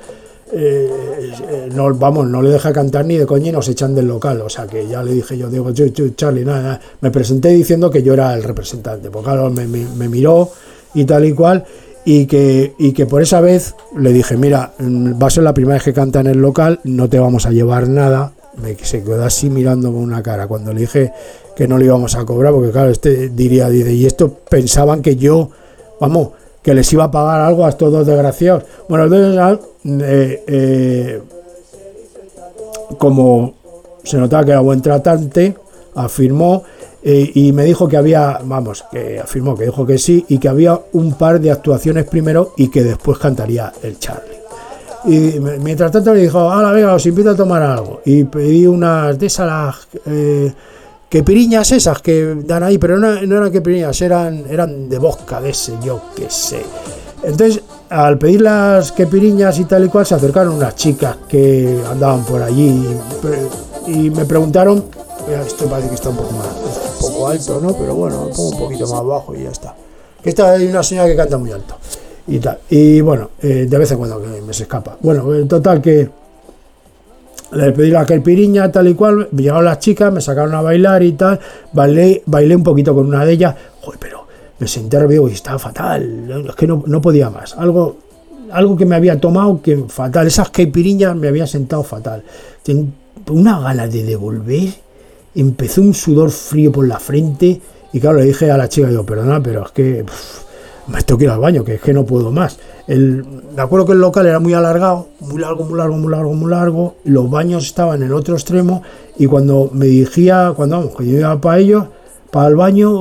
no le deja cantar ni de coña y nos echan del local. O sea que ya le dije yo, digo, Charlie, nada, me presenté diciendo que yo era el representante, porque claro, me miró y tal y cual, y que por esa vez le dije, mira, va a ser la primera vez que canta en el local, no te vamos a llevar nada. Se quedó así mirando con una cara. Cuando le dije que no le íbamos a cobrar, porque claro, dice, y esto pensaban que yo, vamos, que les iba a pagar algo a estos dos desgraciados. Bueno, entonces, como se notaba que era buen tratante, afirmó y me dijo que había, que dijo que sí, y que había un par de actuaciones primero y que después cantaría el Charlie. Y mientras tanto le dijo, venga, os invito a tomar algo, y pedí unas de esas quepiriñas esas que dan ahí, pero no eran quepiriñas, eran de vodka, de ese, yo qué sé. Entonces, al pedir las quepiriñas y tal y cual, se acercaron unas chicas que andaban por allí y me preguntaron, esto parece que está un poco alto, ¿no? Pero bueno, lo pongo un poquito más bajo y ya está. Que esta hay una señora que canta muy alto y tal. Y bueno, de vez en cuando que me se escapa. Bueno, en total que le pedí la quepiriña, tal y cual, llegaron las chicas, me sacaron a bailar y tal, bailé un poquito con una de ellas, joder, pero me senté rápido y estaba fatal, es que no podía más, algo que me había tomado que fatal, esas quepiriñas me había sentado fatal, tengo una gana de devolver, empezó un sudor frío por la frente y claro, le dije a la chica, digo, perdona, pero es que me tengo que ir al baño, que es que no puedo más. Me acuerdo que el local era muy alargado, muy largo, los baños estaban en el otro extremo y cuando me dirigía, cuando yo iba para el baño,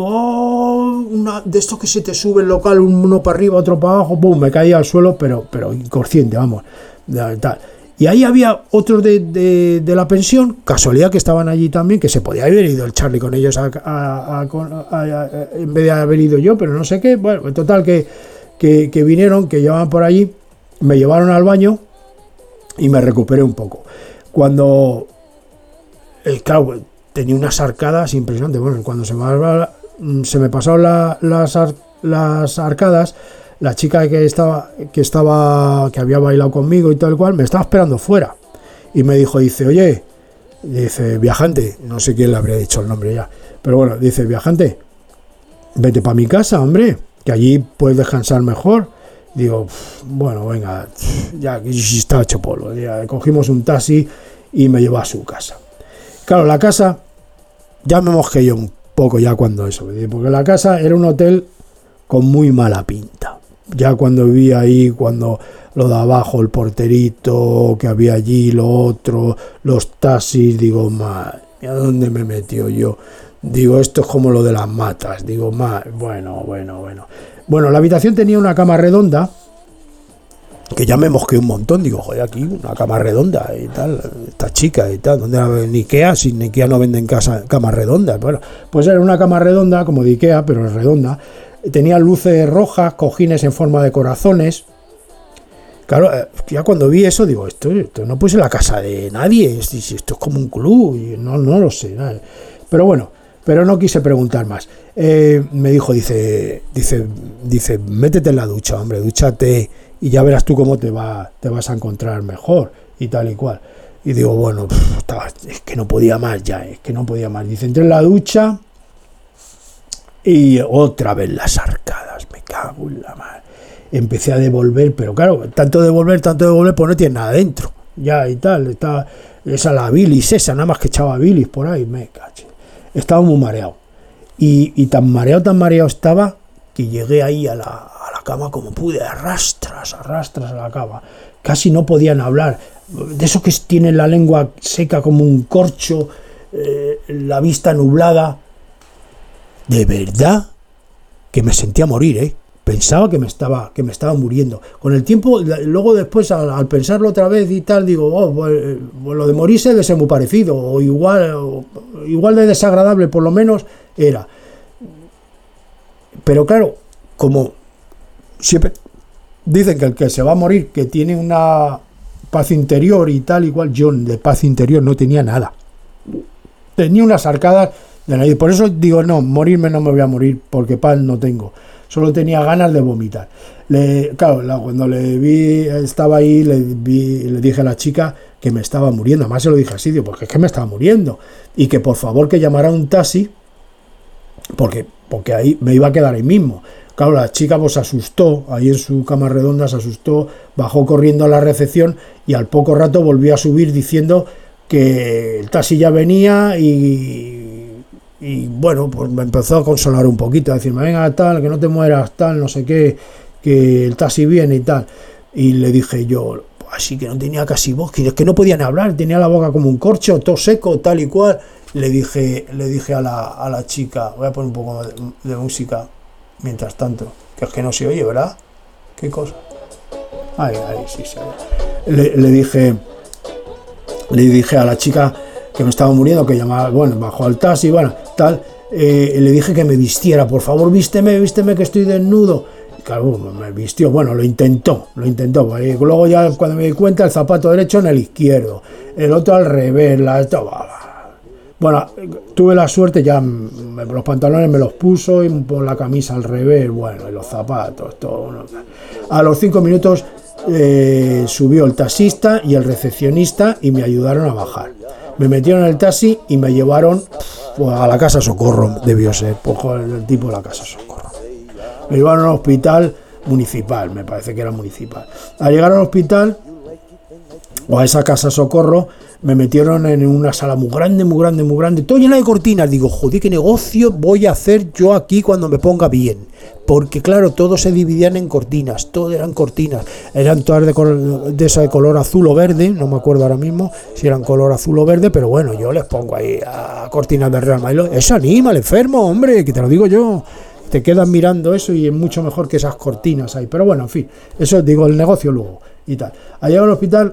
de estos que se te sube el local, uno para arriba, otro para abajo, ¡pum!, me caía al suelo, pero inconsciente, vamos, tal. Y ahí había otros de la pensión, casualidad que estaban allí también, que se podía haber ido el Charlie con ellos en vez de haber ido yo, pero no sé qué. Bueno, en total que vinieron, que llevaban por allí, me llevaron al baño y me recuperé un poco. Cuando, claro, tenía unas arcadas impresionantes. Bueno, cuando se me pasaron las arcadas, la chica que había bailado conmigo y tal cual, me estaba esperando fuera y me dijo, dice, viajante, no sé quién le habría dicho el nombre ya, pero bueno, dice, viajante, vete para mi casa, hombre, que allí puedes descansar mejor. Digo, bueno, venga, ya estaba hecho polvo. Ya cogimos un taxi y me llevó a su casa. Claro, la casa, ya me mosqué yo un poco ya cuando eso, porque la casa era un hotel con muy mala pinta. Ya cuando viví ahí, cuando lo de abajo, el porterito que había allí, lo otro, los taxis, digo, madre, ¿a dónde me metió yo? Digo, esto es como lo de las matas. Digo, bueno. Bueno, la habitación tenía una cama redonda, que ya me mosqué un montón. Digo, joder, aquí una cama redonda y tal, esta chica y tal, ¿dónde la ven? Ikea, si en Ikea no venden camas redondas. Bueno, pues era una cama redonda, como de Ikea, pero es redonda. Tenía luces rojas, cojines en forma de corazones. Claro, ya cuando vi eso, digo, esto no puede ser la casa de nadie, esto es como un club, y no lo sé. Pero bueno, pero no quise preguntar más. Me dijo, dice, métete en la ducha, hombre, dúchate y ya verás tú cómo te vas a encontrar mejor y tal y cual. Y digo, bueno, es que no podía más ya, Dice, entré en la ducha y otra vez las arcadas, me cago en la madre. Empecé a devolver, pero claro, tanto devolver, pues no tiene nada dentro, ya y tal, está esa la bilis, nada más que echaba bilis por ahí, me caché. Estaba muy mareado, y tan mareado estaba, que llegué ahí a la cama como pude, arrastras a la cama, casi no podían hablar, de eso que tienen la lengua seca como un corcho, la vista nublada. De verdad que me sentía morir, Pensaba que me estaba muriendo. Con el tiempo, luego después, al pensarlo otra vez y tal, digo, pues lo de morirse debe ser muy parecido, o igual de desagradable, por lo menos era. Pero claro, como siempre dicen que el que se va a morir, que tiene una paz interior y tal, igual, yo de paz interior no tenía nada. Tenía unas arcadas de nadie. Por eso digo, no, morirme no me voy a morir, porque paz no tengo. Solo tenía ganas de vomitar. Cuando le vi, estaba ahí, le dije a la chica que me estaba muriendo. Además se lo dije así, digo, porque es que me estaba muriendo. Y que por favor que llamara un taxi, porque ahí me iba a quedar ahí mismo. Claro, la chica pues se asustó, ahí en su cama redonda se asustó, bajó corriendo a la recepción y al poco rato volvió a subir diciendo que el taxi ya venía y Y bueno, pues me empezó a consolar un poquito, a decirme, venga, tal, que no te mueras, tal, no sé qué, que el taxi viene y tal. Y le dije yo, así que no tenía casi voz, que es que no podía ni hablar, tenía la boca como un corcho, todo seco, tal y cual. Le dije a la chica, voy a poner un poco de música mientras tanto, que es que no se oye, ¿verdad? ¿Qué cosa? Ahí, sí se oye. Le dije a la chica que me estaba muriendo, que llamaba, bueno, bajó al taxi, bueno, tal, le dije que me vistiera, por favor, vísteme, que estoy desnudo. Y claro, me vistió, bueno, lo intentó, y luego ya cuando me di cuenta, el zapato derecho en el izquierdo, el otro al revés, bueno, tuve la suerte, ya los pantalones me los puso y la camisa al revés, bueno, y los zapatos, todo. A los 5 minutos subió el taxista y el recepcionista y me ayudaron a bajar. Me metieron en el taxi y me llevaron pues, a la Casa Socorro, debió ser, pues, el tipo de la Casa Socorro. Me llevaron al hospital municipal, me parece que era municipal. Al llegar al hospital, o a esa Casa Socorro, me metieron en una sala muy grande, todo llena de cortinas. Digo, joder, ¿qué negocio voy a hacer yo aquí cuando me ponga bien? Porque claro, todos se dividían en cortinas, todo eran cortinas, eran todas de esa de color azul o verde, no me acuerdo ahora mismo si eran color azul o verde, pero bueno, yo les pongo ahí a cortinas de Real Madrid. Eso anima al enfermo, hombre, que te lo digo yo. Te quedas mirando eso y es mucho mejor que esas cortinas ahí. Pero bueno, en fin, eso digo, el negocio luego y tal. Al llegar al hospital,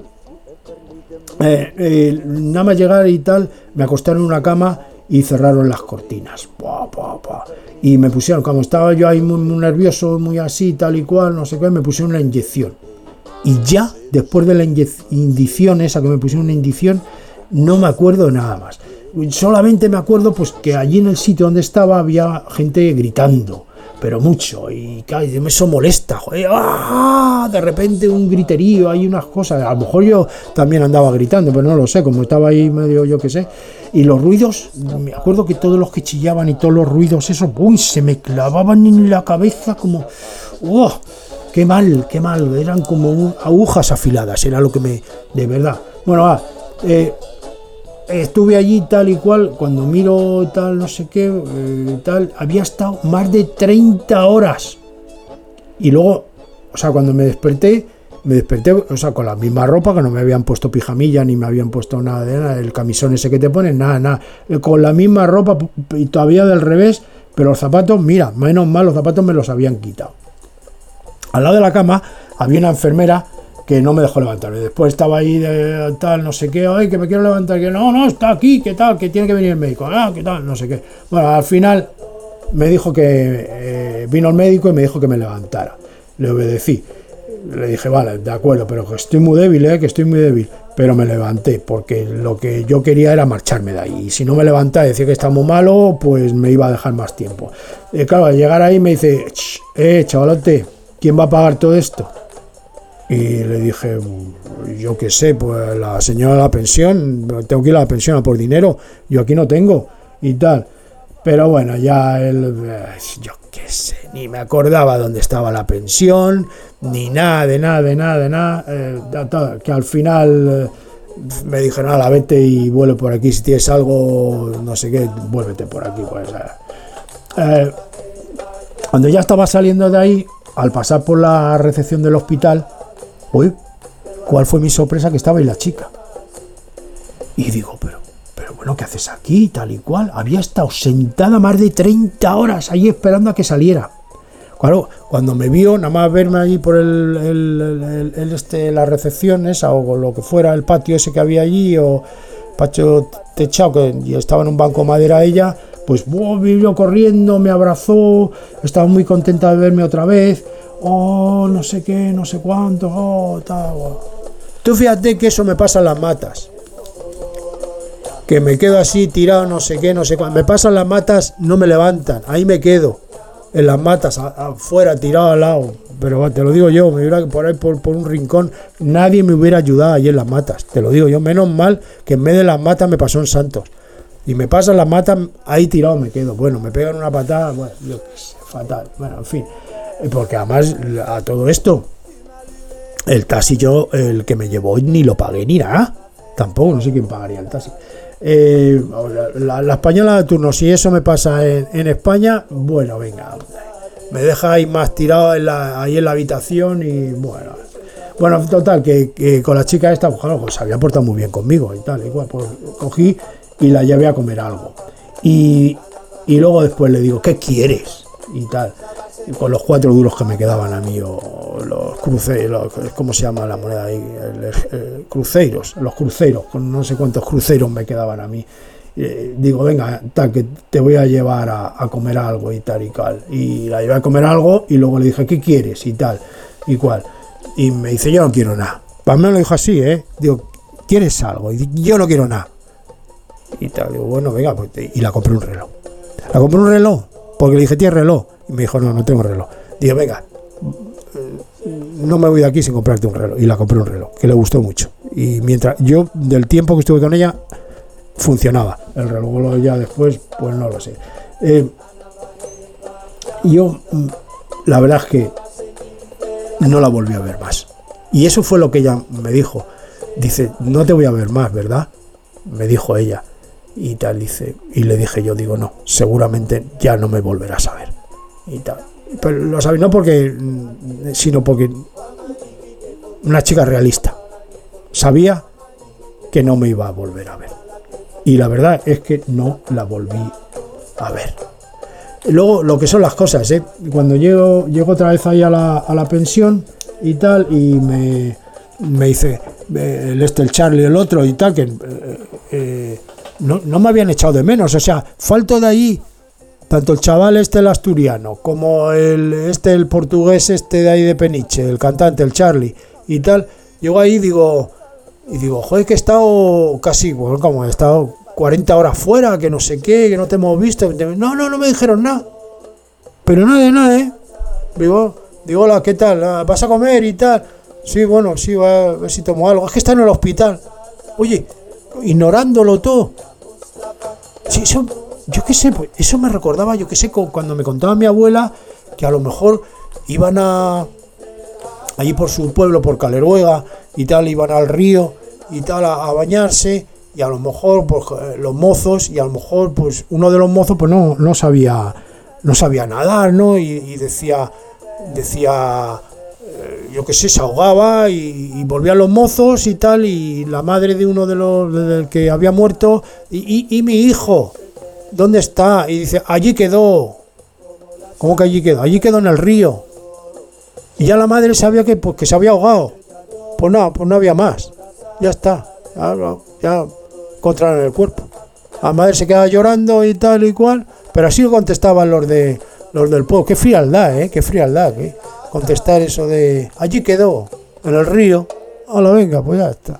nada más llegar y tal, me acostaron en una cama y cerraron las cortinas. Y me pusieron, como estaba yo ahí muy nervioso, muy así, tal y cual, no sé qué, me pusieron una inyección. Y ya, después de la inyección esa, que me pusieron una inyección, no me acuerdo nada más. Solamente me acuerdo pues que allí en el sitio donde estaba había gente gritando, pero mucho, y claro, eso molesta, joder, ¡ah! De repente un griterío, hay unas cosas, a lo mejor yo también andaba gritando, pero no lo sé, como estaba ahí medio, yo qué sé, y los ruidos, me acuerdo que todos los que chillaban y todos los ruidos, eso, ¡pum!, se me clavaban en la cabeza como, ¡oh! Qué mal, eran como agujas afiladas, era lo que de verdad, bueno, estuve allí tal y cual, cuando miro tal, no sé qué, tal, había estado más de 30 horas. Y luego, o sea, cuando me desperté, o sea, con la misma ropa, que no me habían puesto pijamilla, ni me habían puesto nada de nada, el camisón ese que te ponen, nada, con la misma ropa, y todavía del revés, pero los zapatos, mira, menos mal, los zapatos me los habían quitado. Al lado de la cama había una enfermera que no me dejó levantarme. Después estaba ahí de tal, no sé qué, ay, que me quiero levantar, que no, está aquí, que tal, que tiene que venir el médico, que tal, no sé qué. Bueno, al final me dijo que vino el médico y me dijo que me levantara. Le obedecí. Le dije, vale, de acuerdo, pero que estoy muy débil, pero me levanté, porque lo que yo quería era marcharme de ahí. Y si no me levantaba y decía que está muy malo, pues me iba a dejar más tiempo. Claro, al llegar ahí me dice, chavalote, ¿quién va a pagar todo esto? Y le dije, yo qué sé, pues la señora de la pensión, tengo que ir a la pensión a por dinero, yo aquí no tengo y tal. Pero bueno, ya él, yo qué sé, ni me acordaba dónde estaba la pensión, ni nada, que al final me dijeron, nada, vete y vuelve por aquí, si tienes algo, no sé qué, vuélvete por aquí. Pues, cuando ya estaba saliendo de ahí, al pasar por la recepción del hospital, uy, ¿cuál fue mi sorpresa? Que estaba ahí la chica. Y digo, pero bueno, ¿qué haces aquí? Tal y cual. Había estado sentada más de 30 horas ahí esperando a que saliera. Claro, cuando me vio, nada más verme allí por la recepción esa, o lo que fuera, el patio ese que había allí, o patio techado, que estaba en un banco de madera ella, pues vino corriendo, me abrazó, estaba muy contenta de verme otra vez. No sé qué, no sé cuánto, tal. Tú fíjate que eso me pasa en las matas, que me quedo así tirado, no sé qué, no sé cuánto. Me pasan las matas, no me levantan, ahí me quedo en las matas, afuera, tirado al lado. Pero te lo digo yo, me hubiera por ahí por un rincón, nadie me hubiera ayudado allí en las matas, te lo digo yo. Menos mal que en vez de las matas me pasó en Santos, y me pasan las matas, ahí tirado me quedo. Bueno, me pegan una patada, bueno, yo qué sé, fatal, bueno, en fin. Porque además a todo esto, el taxi, yo, el que me llevó, ni lo pagué ni nada, tampoco, no sé quién pagaría el taxi. La española de turno, si eso me pasa en España, bueno, venga, me deja ahí más tirado ahí en la habitación y bueno, total, que con la chica esta, pues se había portado muy bien conmigo y tal, igual, pues cogí y la llevé a comer algo. Y luego después le digo, ¿qué quieres? Y tal, y con los 4 duros que me quedaban a mí, o los cruceros, ¿cómo se llama la moneda ahí? Cruceros, los cruceros, con no sé cuántos cruceros me quedaban a mí. Digo, venga, tal, que te voy a llevar a comer algo y tal y cual. Y la llevé a comer algo y luego le dije, ¿qué quieres? Y tal y cual. Y me dice, yo no quiero nada. Para mí me lo dijo así, Digo, ¿quieres algo? Y yo no quiero nada. Y tal, digo, bueno, venga, pues, y la compré un reloj. La compré un reloj, porque le dije, ¿tienes reloj? Y me dijo, no tengo reloj. Digo, venga, no me voy de aquí sin comprarte un reloj. Y la compré un reloj, que le gustó mucho. Y mientras yo, del tiempo que estuve con ella, funcionaba el reloj. Luego ya después, pues no lo sé. Yo, la verdad es que no la volví a ver más. Y eso fue lo que ella me dijo. Dice, no te voy a ver más, ¿verdad? Me dijo ella. Y tal, dice, y le dije yo, digo, no, seguramente ya no me volverás a ver. Y tal. Pero lo sabía, no porque, sino porque una chica realista. Sabía que no me iba a volver a ver. Y la verdad es que no la volví a ver. Luego, lo que son las cosas, cuando llego otra vez ahí a la pensión y tal, y me dice el Charlie, el otro y tal, que no me habían echado de menos. O sea, falto de ahí, tanto el chaval el asturiano, como el portugués de ahí de Peniche, el cantante, el Charlie y tal. Llego ahí y digo, joder, que he estado casi, bueno, como he estado 40 horas fuera, que no sé qué, que no te hemos visto. No me dijeron nada. Pero nada de nada, Digo, hola, ¿qué tal? ¿Vas a comer y tal? Sí, bueno, sí, va a ver si tomo algo. Es que está en el hospital. Oye, ignorándolo todo. Sí, eso, yo qué sé, pues eso me recordaba, yo qué sé, cuando me contaba mi abuela, que a lo mejor iban allí por su pueblo, por Caleruega y tal, iban al río y tal a bañarse, y a lo mejor pues los mozos, y a lo mejor pues uno de los mozos pues no sabía nadar, ¿no? Y decía yo qué sé, se ahogaba y volvían los mozos y tal, y la madre de uno del que había muerto, y mi hijo, ¿dónde está? Y dice, allí quedó. ¿Cómo que allí quedó? Allí quedó en el río. Y ya la madre sabía que se había ahogado. Pues no había más. Ya está. Ya encontraron el cuerpo. La madre se quedaba llorando y tal y cual, pero así lo contestaban los del pueblo. Qué frialdad, qué frialdad, contestar eso de allí quedó, en el río. Hola, venga, pues ya está.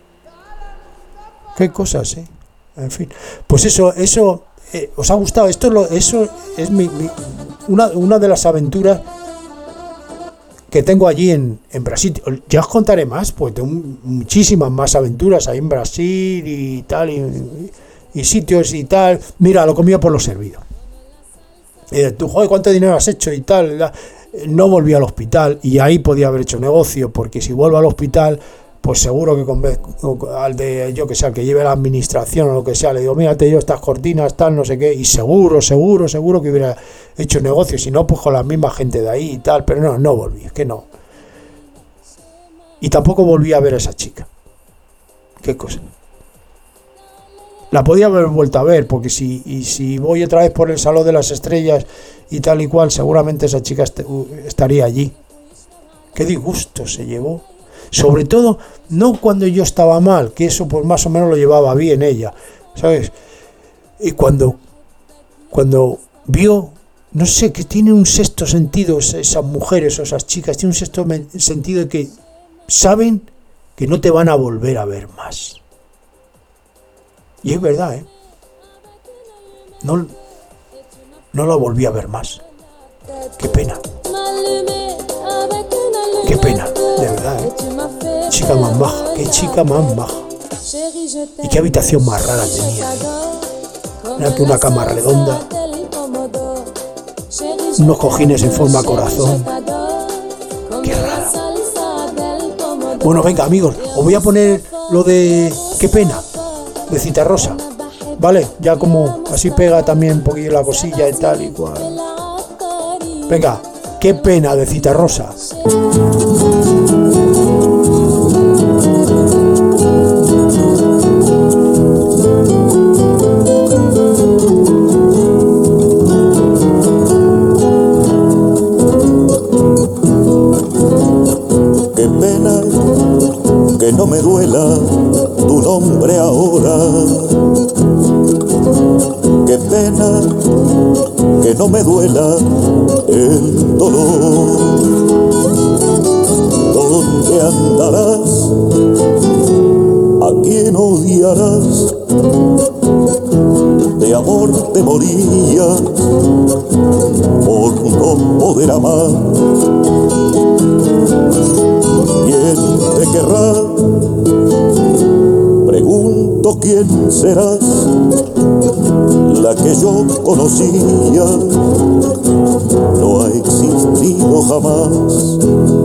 Qué cosas, en fin. Pues eso ¿os ha gustado? Eso es una de las aventuras que tengo allí en Brasil. Ya os contaré más, pues tengo muchísimas más aventuras ahí en Brasil y tal, y sitios y tal. Mira, lo comía por lo servido. Tú, joder, ¿cuánto dinero has hecho y tal? No volví al hospital, y ahí podía haber hecho negocio, porque si vuelvo al hospital, pues seguro que convenzco al de, yo que sé, al que lleve la administración o lo que sea, le digo, mírate yo estas cortinas, tal, no sé qué, y seguro que hubiera hecho negocio, si no, pues con la misma gente de ahí y tal, pero no volví, es que no. Y tampoco volví a ver a esa chica. Qué cosa. La podía haber vuelto a ver, porque si voy otra vez por el Salón de las Estrellas y tal y cual, seguramente esa chica estaría allí. Qué disgusto se llevó. Sobre todo, no cuando yo estaba mal, que eso pues más o menos lo llevaba bien ella, ¿sabes? Y cuando vio, no sé, que tiene un sexto sentido esas mujeres o esas chicas, tiene un sexto sentido de que saben que no te van a volver a ver más. Y es verdad, No la volví a ver más. Qué pena. Qué pena, de verdad, Chica más maja, qué chica más maja. Y qué habitación más rara tenía, Era que una cama redonda, unos cojines en forma corazón. Qué rara. Bueno, venga, amigos, os voy a poner lo de Qué pena, de Citarrosa. ¿vale? Ya como así pega también un poquillo la cosilla y tal y cual. Venga, qué pena de Citarrosa. Qué pena que no me duela tu nombre ahora. Qué pena que no me duela el dolor. ¿Dónde andarás? ¿A quién odiarás? De amor te morías por no poder amar. ¿Quién te querrá? Pregunto quién serás. La que yo conocía no ha existido jamás.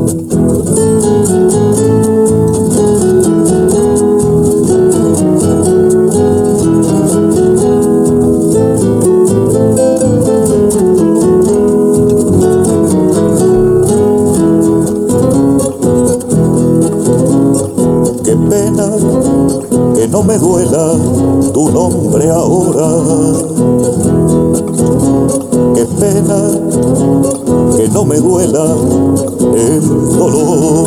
Qué pena que no me duela tu nombre ahora. Qué pena que no me duela el dolor.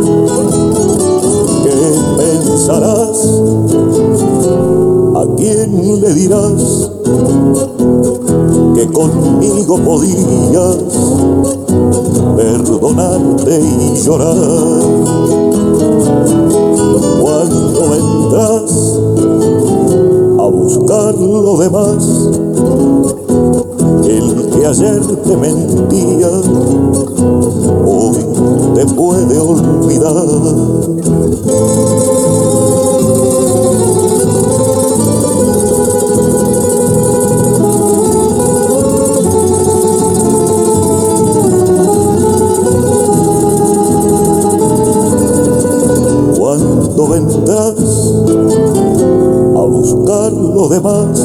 ¿Qué pensarás? ¿A quién le dirás que conmigo podías perdonarte y llorar? ¿Cuándo vendrás a buscar lo demás? El que ayer te mentía, hoy te puede olvidar. ¿Cuándo vendrás a buscar lo demás?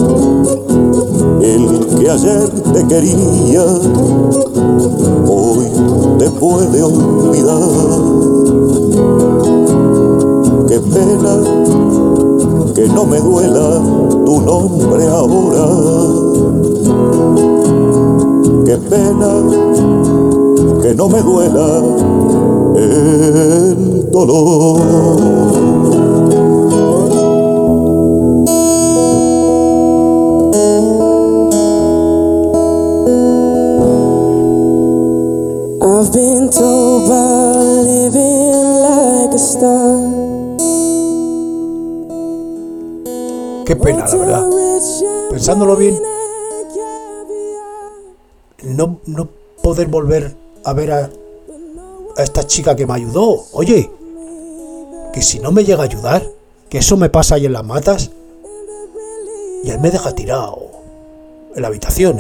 El que ayer te quería, hoy te puede olvidar. Qué pena que no me duela tu nombre ahora. Qué pena que no me duela el dolor. I've been told by living like a star. Qué pena, la verdad. Pensándolo bien, no poder volver a ver a esta chica que me ayudó. Oye, que si no me llega a ayudar, que eso me pasa ahí en las matas, y él me deja tirado en la habitación,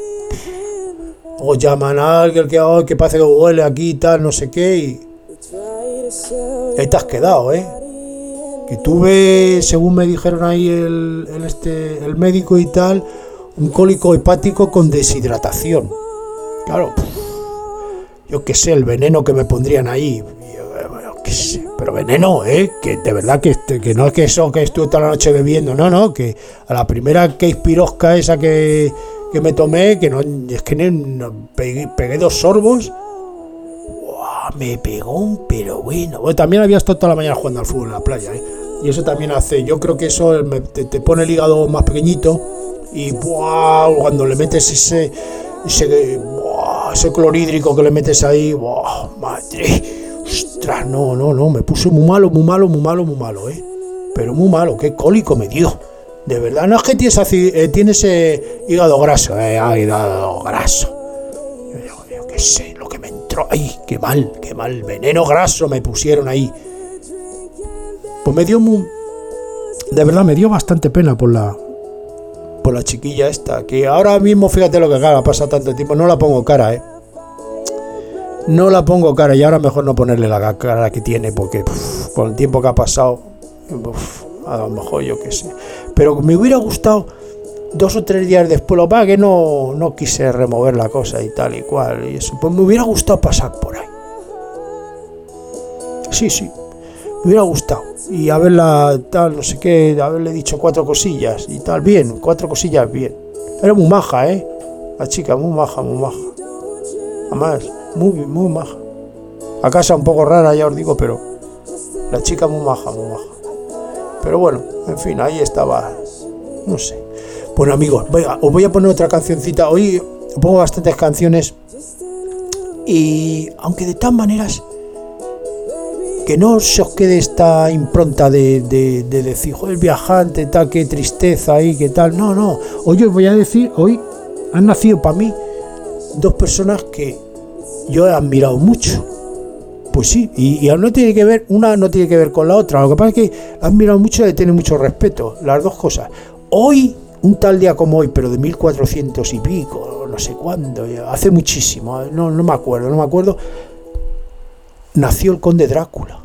o llaman a alguien que parece que huele aquí y tal, no sé qué, y ahí te has quedado, que tuve, según me dijeron ahí el médico y tal, un cólico hepático con deshidratación. Claro, yo qué sé, el veneno que me pondrían ahí, yo qué sé, pero veneno, que de verdad que no es que eso, que estuve toda la noche bebiendo, no, que a la primera que pirosca esa que me tomé, que no, es que pegué 2 sorbos, me pegó pero bueno, también había estado toda la mañana jugando al fútbol en la playa, y eso también hace, yo creo que eso te pone el hígado más pequeño, y cuando le metes ese clorhídrico que le metes ahí, madre, ostras, no, me puse muy malo, pero muy malo, qué cólico me dio, de verdad. No es que tienes hígado graso, hígado graso, yo qué sé, lo que me entró, ay, qué mal, veneno graso me pusieron ahí. Pues de verdad me dio bastante pena por la chiquilla esta, que ahora mismo, fíjate lo que ha pasado tanto tiempo, no la pongo cara, no la pongo cara, y ahora mejor no ponerle la cara que tiene, porque con el tiempo que ha pasado, a lo mejor yo qué sé. pero me hubiera gustado 2 o 3 días después, lo que pasa es que no quise remover la cosa y tal y cual, y eso, pues me hubiera gustado pasar por ahí. Sí, me hubiera gustado, y haberla, tal, no sé qué, haberle dicho 4 cosillas y tal, bien, 4 cosillas bien. Era muy maja, la chica, muy maja. Además, muy maja. A casa un poco rara, ya os digo, pero la chica muy maja. Pero bueno, en fin, ahí estaba, no sé. Bueno, amigos, os voy a poner otra cancioncita. Hoy pongo bastantes canciones, y aunque de todas maneras, que no se os quede esta impronta de decir, joder, el viajante, tal, qué tristeza ahí, qué tal. No. Hoy os voy a decir, hoy han nacido para mí 2 personas que yo he admirado mucho. Pues sí, y no tiene que ver, una no tiene que ver con la otra. Lo que pasa es que he admirado mucho y le tiene mucho respeto, las 2 cosas. Hoy, un tal día como hoy, pero de 1400 y pico, no sé cuándo, hace muchísimo, no me acuerdo. Nació el conde Drácula,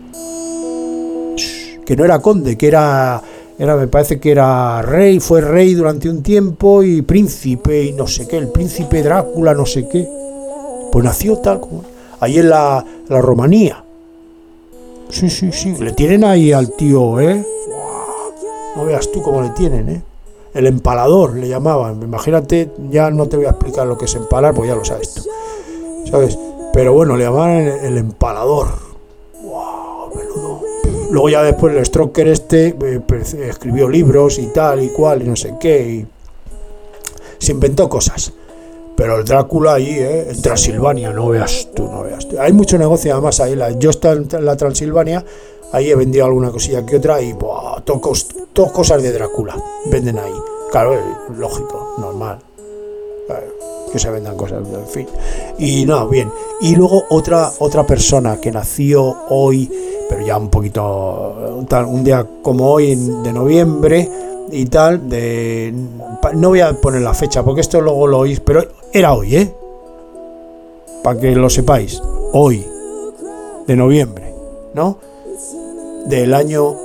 que no era conde, que era me parece que era rey, fue rey durante un tiempo y príncipe y no sé qué, el príncipe Drácula no sé qué, pues nació tal como ahí en la Romanía. Sí, le tienen ahí al tío, no veas tú cómo le tienen, el empalador le llamaban. Imagínate, ya no te voy a explicar lo que es empalar, pues ya lo sabes tú, ¿sabes? Pero bueno, le llamaban el empalador. ¡Wow! Menudo. Luego ya después el Stroker escribió libros y tal y cual y no sé qué. Y se inventó cosas. Pero el Drácula ahí, en Transilvania, no veas tú. Hay mucho negocio además ahí. Yo estoy en la Transilvania, ahí he vendido alguna cosilla que otra y todas cosas de Drácula venden ahí. Claro, lógico, normal. Claro, que se vendan cosas, en fin. Y no, bien. Y luego otra persona que nació hoy, pero ya un poquito, un día como hoy, de noviembre y tal, no voy a poner la fecha porque esto luego lo oís, pero era hoy, para que lo sepáis, hoy, de noviembre, ¿no? Del año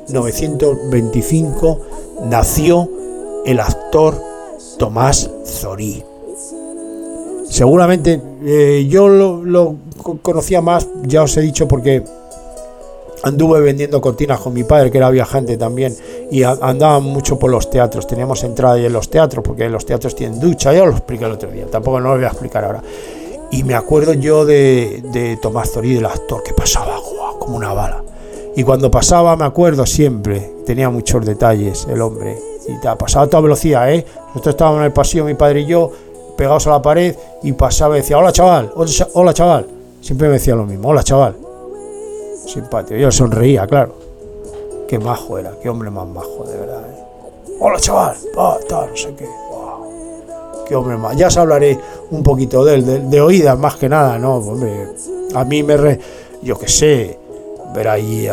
1925 nació el actor Tomás Zorí. Seguramente yo lo conocía más, ya os he dicho, porque anduve vendiendo cortinas con mi padre, que era viajante también, y andaba mucho por los teatros. Teníamos entrada ahí en los teatros, porque los teatros tienen ducha, ya os lo expliqué el otro día, tampoco no lo voy a explicar ahora. Y me acuerdo yo de Tomás Zorí, del actor, que pasaba como una bala. Y cuando pasaba, me acuerdo siempre, tenía muchos detalles el hombre, y pasaba a toda velocidad, Nosotros estábamos en el pasillo, mi padre y yo, pegados a la pared, y pasaba y decía, hola chaval, siempre me decía lo mismo, hola chaval, simpático, yo sonreía, claro, qué majo era, qué hombre más majo, de verdad, hola chaval, tal, no sé qué, qué hombre más, ya os hablaré un poquito de él, de oídas más que nada, ¿no? Hombre, a mí yo qué sé, ver ahí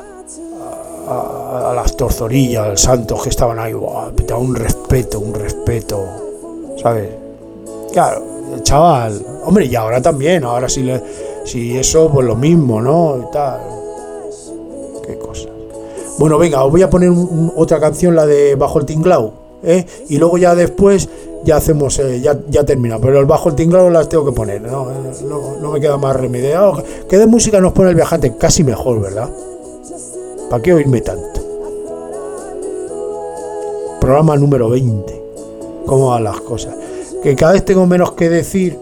al actor Zorilla, al Santos, que estaban ahí, un respeto, ¿sabes? Claro, el chaval, hombre, y ahora también, ahora si eso, pues lo mismo, ¿no? Y tal. Qué cosa. Bueno, venga, os voy a poner otra canción, la de Bajo el Tinglao, y luego ya después ya hacemos, ya termina, pero el Bajo el Tinglao las tengo que poner, no me queda más remedio. ¿Qué de música nos pone el viajante? Casi mejor, ¿verdad? ¿Para qué oírme tanto? Programa número 20. ¿Cómo van las cosas? Que cada vez tengo menos que decir.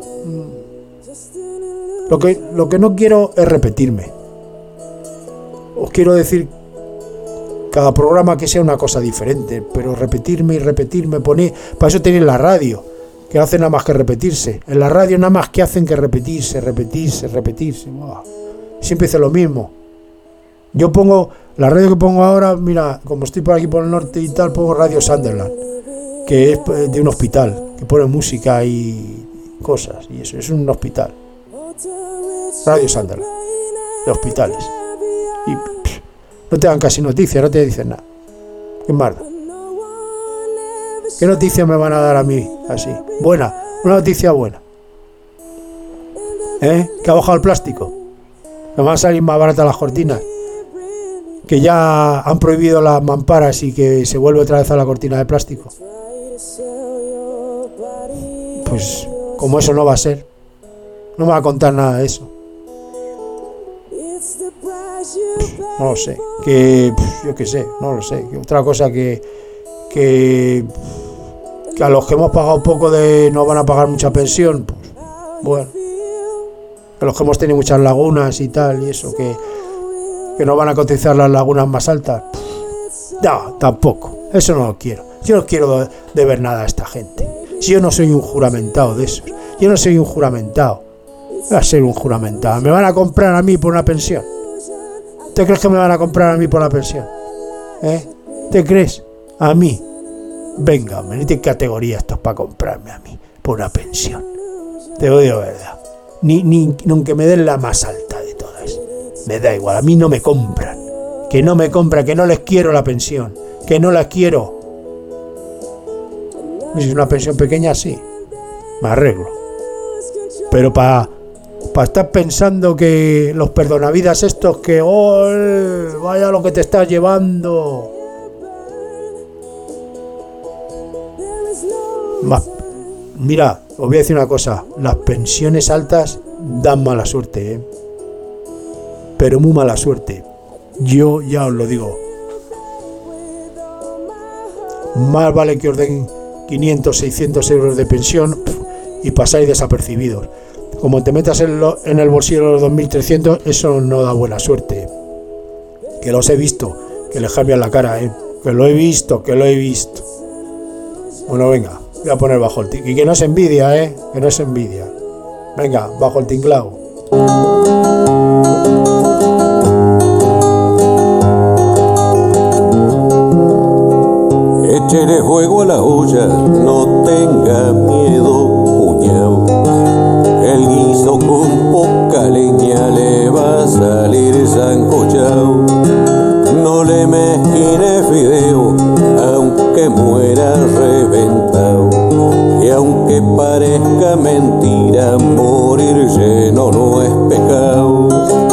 Lo que no quiero es repetirme. Os quiero decir cada programa que sea una cosa diferente, pero repetirme, poner. Para eso tenéis la radio, que no hace nada más que repetirse. En la radio nada más que hacen que repetirse. Wow. Siempre hice lo mismo. Yo pongo la radio que pongo ahora, mira, como estoy por aquí por el norte y tal, pongo Radio Sunderland, que es de un hospital, que pone música y cosas, y eso es un hospital. Radio Sunderland, de hospitales. Y no te dan casi noticias, no te dicen nada. Qué marda. ¿Qué noticias me van a dar a mí así? Buena, una noticia buena. Que ha bajado el plástico. Me van a salir más baratas las cortinas. que ya han prohibido las mamparas y que se vuelve otra vez a la cortina de plástico. Pues como eso no va a ser, no me va a contar nada de eso. No lo sé, que yo qué sé, no lo sé. Que otra cosa que a los que hemos pagado poco nos van a pagar mucha pensión, pues bueno. Que los que hemos tenido muchas lagunas y tal, y eso, que no van a cotizar las lagunas más altas. No, tampoco. Eso no lo quiero. Yo no quiero de ver nada a esta gente. Si yo no soy un juramentado de esos. Yo no soy un juramentado. Voy a ser un juramentado. ¿Me van a comprar a mí por una pensión? ¿Te crees que me van a comprar a mí por la pensión? ¿Te crees? ¿A mí? Venga, hombre, ni tiene categoría estos para comprarme a mí por una pensión. Te lo digo de verdad. Ni aunque me den la más alta de todas. Me da igual, a mí no me compran. Que no me compran, que no les quiero la pensión. Que no la quiero. Si es una pensión pequeña, sí. Me arreglo. Pero para estar pensando que los perdonavidas estos que... ¡Oh, vaya lo que te estás llevando! Mira, os voy a decir una cosa. Las pensiones altas dan mala suerte, pero muy mala suerte. Yo ya os lo digo. Más vale que os den 500, 600 euros de pensión y pasáis desapercibidos. Como te metas en el bolsillo los 2.300, eso no da buena suerte. Que los he visto, que les cambian la cara, que lo he visto. Bueno, venga, voy a poner bajo el tinglao. Y que no es envidia, que no es envidia. Venga, bajo el tinglao. Échele fuego a la olla, no tenga miedo, cuñao. El guiso con poca leña le va a salir sancochao. No le mezquine fideo, aunque muera reventado. Y aunque parezca mentira, morir lleno no es pecado.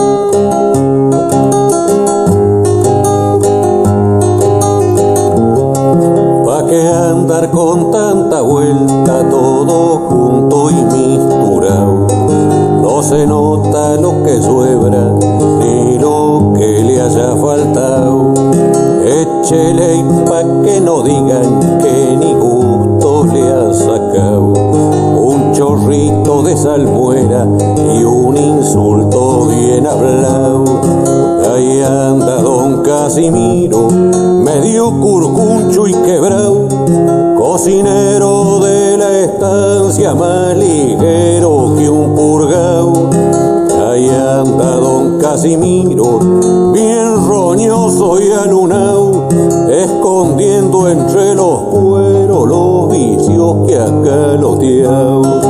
¿Pa' qué andar con tanta vuelta todo junto y misturado? No se nota lo que sobra ni lo que le haya faltado. Échele y pa' que no digan que ni gusto le ha sacado. Un chorrito de salmuera y un insulto bien hablado. Ahí anda don Casimiro, medio curcuncho y quebrado, cocinero de la estancia, más ligero que un purgao. Ahí anda don Casimiro, bien roñoso y alunao, escondiendo entre los cueros los vicios que ha caloteado.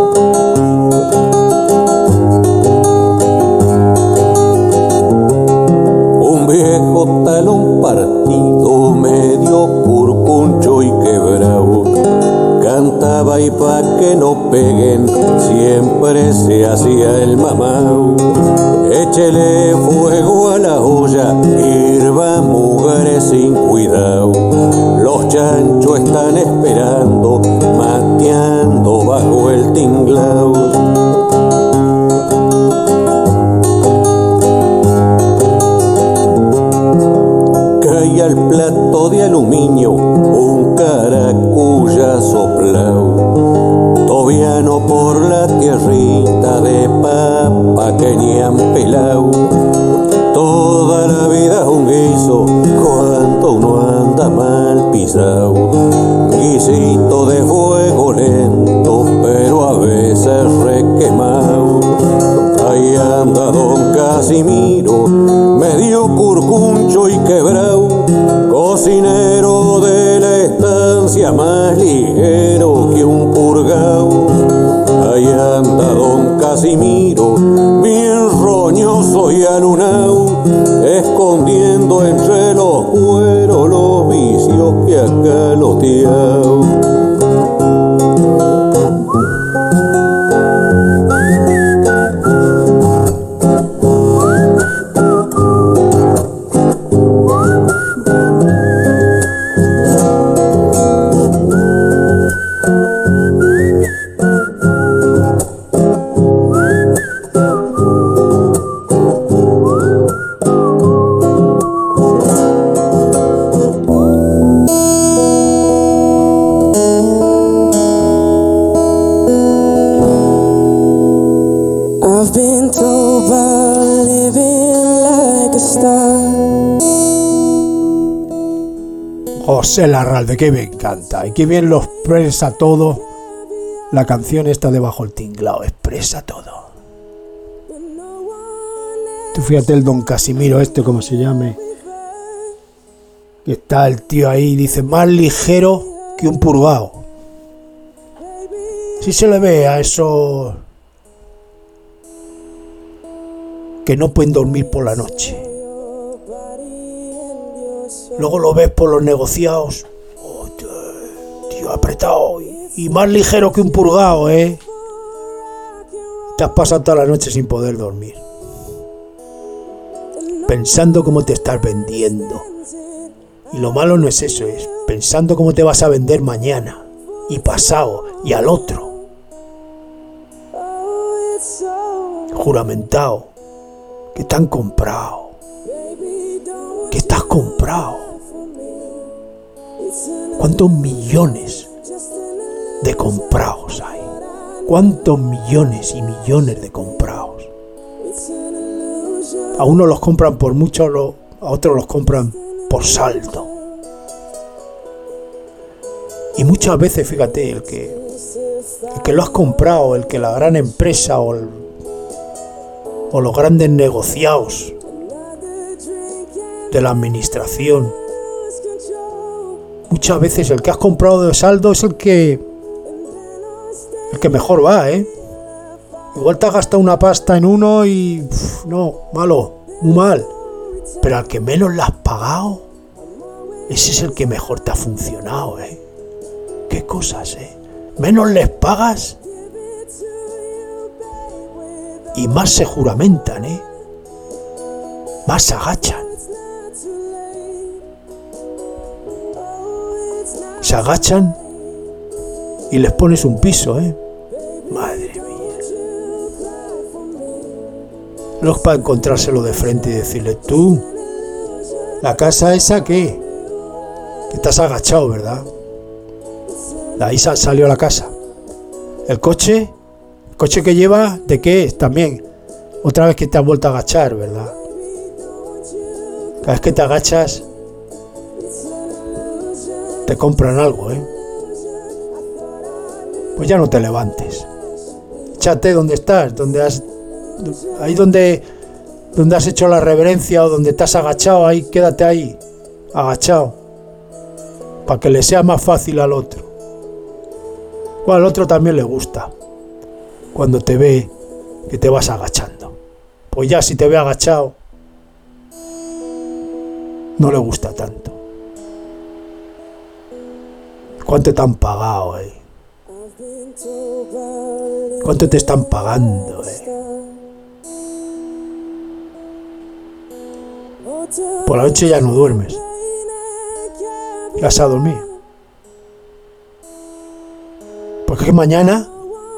Un viejo talón partido, medio curcuncho y quebrado, cantaba y pa' que no peguen siempre se hacía el mamao. Échele fuego a la olla, hirva mujeres sin cuidado. Los chanchos están esperando, mateando bajo el tinglao. Cae al plato de aluminio un caracuya soplao, tobiano por la tierrita de papa que ni han pelao. Toda la vida es un guiso cuando uno anda mal pisao. Guisito de fuego lento, pero a veces requemao. Ahí anda don Casimiro, medio curcuncho y quebrao, cocinero de la estancia, más ligero que un purgao. Ahí anda don Casimiro, bien roñoso y alunao, escondiendo entre los cueros los vicios que ha caloteado. I've been told by living like a star. José Larralde, que me encanta. Y qué bien lo expresa todo. La canción esta de Bajo el Tinglao expresa todo. Tú fíjate el don Casimiro este, como se llame. Que está el tío ahí, dice, más ligero que un purgao. Si se le ve a esos que no pueden dormir por la noche. Luego lo ves por los negociados. Oh, tío, apretado. Y más ligero que un purgao, ¿eh? Te has pasado toda la noche sin poder dormir. Pensando cómo te estás vendiendo. Y lo malo no es eso, es pensando cómo te vas a vender mañana. Y pasado. Y al otro. Juramentado. Que te han comprado. Que estás comprado. ¿Cuántos millones de comprados hay? ¿Cuántos millones y millones de comprados? A unos los compran por mucho, a otros los compran por saldo. Y muchas veces, fíjate, el que lo has comprado, el que la gran empresa o los grandes negociados de la administración, muchas veces el que has comprado de saldo es el que mejor va, ¿eh? Igual te has gastado una pasta en uno y no, malo, muy mal. Pero al que menos le has pagado, ese es el que mejor te ha funcionado, ¿eh? Qué cosas, ¿eh? Menos les pagas y más se juramentan, ¿eh? Más se agachan. Se agachan y les pones un piso, ¿eh? Madre mía. No es para encontrárselo de frente y decirle, tú, la casa esa, ¿qué? Que te has agachado, ¿verdad? De ahí salió la casa. El coche que lleva, ¿de qué es? También. Otra vez que te has vuelto a agachar, ¿verdad? Cada vez que te agachas, te compran algo, ¿eh? Pues ya no te levantes. Échate donde estás, ahí donde has hecho la reverencia o donde te has agachado, ahí quédate ahí, agachado, para que le sea más fácil al otro. Bueno, al otro también le gusta cuando te ve que te vas agachando. Pues ya si te ve agachado, no le gusta tanto. ¿Cuánto te han pagado, eh? ¿Cuánto te están pagando, Por la noche ya no duermes. Ya vas a dormir. Porque mañana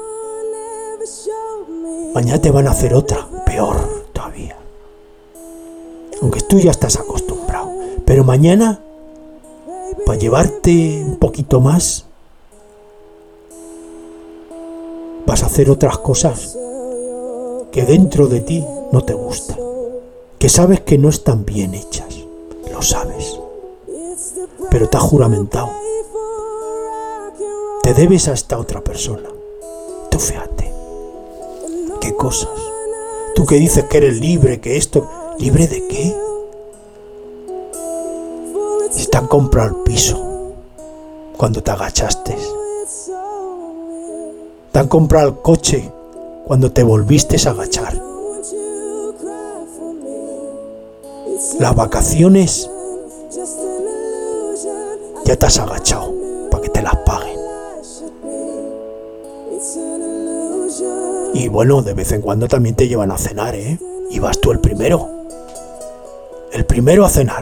te van a hacer otra, peor todavía. Aunque tú ya estás acostumbrado. Pero mañana, para llevarte un poquito más, vas a hacer otras cosas que dentro de ti no te gustan, que sabes que no están bien hechas, lo sabes, pero te has juramentado, te debes a esta otra persona. Tú fíjate, qué cosas. Tú que dices que eres libre, que esto, ¿libre de qué? Si te han comprado el piso cuando te agachaste. Te han comprado el coche cuando te volviste a agachar. Las vacaciones ya te has agachado para que te las paguen. Y bueno, de vez en cuando también te llevan a cenar, ¿eh? Y vas tú el primero a cenar.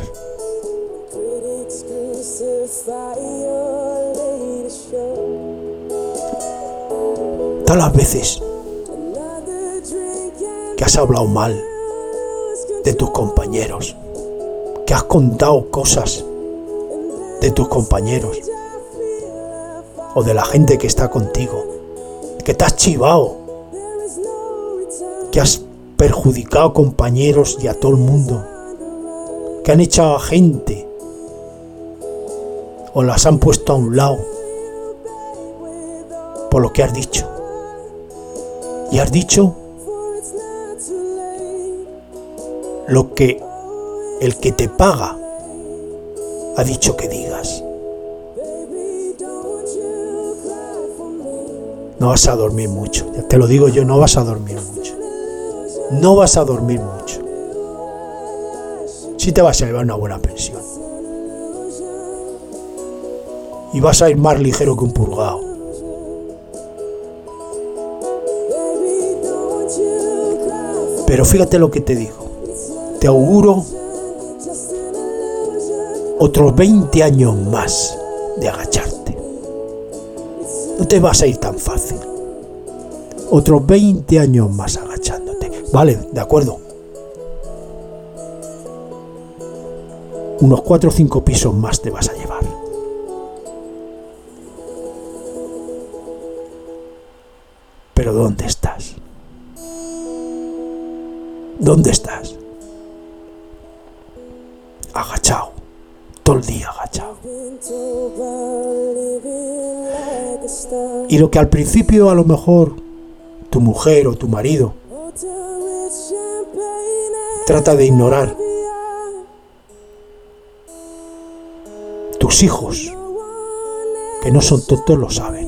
Todas las veces que has hablado mal de tus compañeros, que has contado cosas de tus compañeros o de la gente que está contigo, que te has chivado, que has perjudicado a compañeros y a todo el mundo, que han echado a gente o las han puesto a un lado por lo que has dicho. Y has dicho lo que el que te paga ha dicho que digas. No vas a dormir mucho, ya te lo digo yo, no vas a dormir mucho. No vas a dormir mucho. Sí te vas a llevar una buena pensión. Y vas a ir más ligero que un purgao. Pero fíjate lo que te digo. Te auguro otros 20 años más de agacharte. No te vas a ir tan fácil. Otros 20 años más agachándote. Vale, de acuerdo. Unos 4 o 5 pisos más te vas a llevar. Pero ¿dónde estás? ¿Dónde estás? Agachado. Todo el día agachado. Y lo que al principio a lo mejor tu mujer o tu marido trata de ignorar, tus hijos, que no son tontos, lo saben.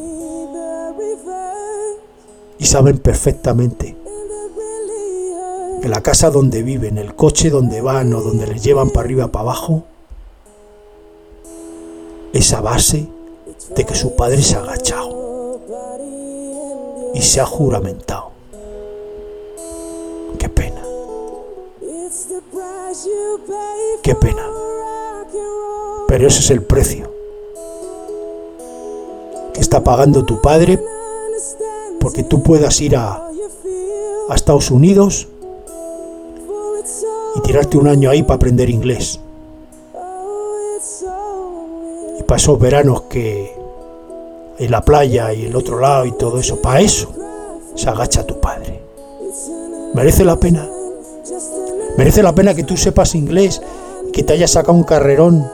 Y saben perfectamente que la casa donde viven, el coche donde van o donde les llevan para arriba, para abajo, es a base de que su padre se ha agachado y se ha juramentado. Qué pena. Qué pena. Pero ese es el precio que está pagando tu padre porque tú puedas ir a Estados Unidos y tirarte un año ahí para aprender inglés. Y para esos veranos que en la playa y el otro lado y todo eso, para eso se agacha tu padre. ¿Merece la pena? ¿Merece la pena que tú sepas inglés y que te hayas sacado un carrerón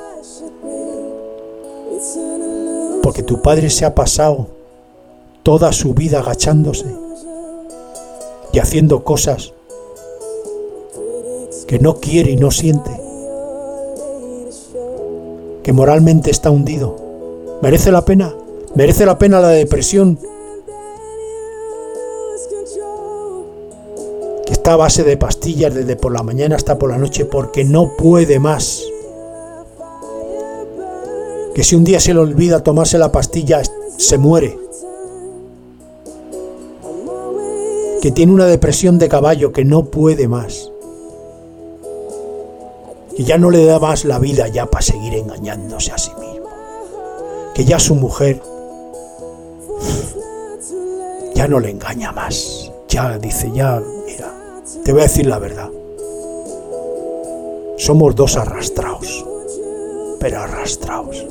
porque tu padre se ha pasado toda su vida agachándose y haciendo cosas que no quiere y no siente, que moralmente está hundido? ¿Merece la pena? ¿Merece la pena la depresión que está a base de pastillas desde por la mañana hasta por la noche porque no puede más? Que si un día se le olvida tomarse la pastilla, se muere. Que tiene una depresión de caballo, que no puede más. Que ya no le da más la vida ya para seguir engañándose a sí mismo. Que ya su mujer ya no le engaña más. Ya dice, ya, mira, te voy a decir la verdad. Somos dos arrastrados, pero arrastrados.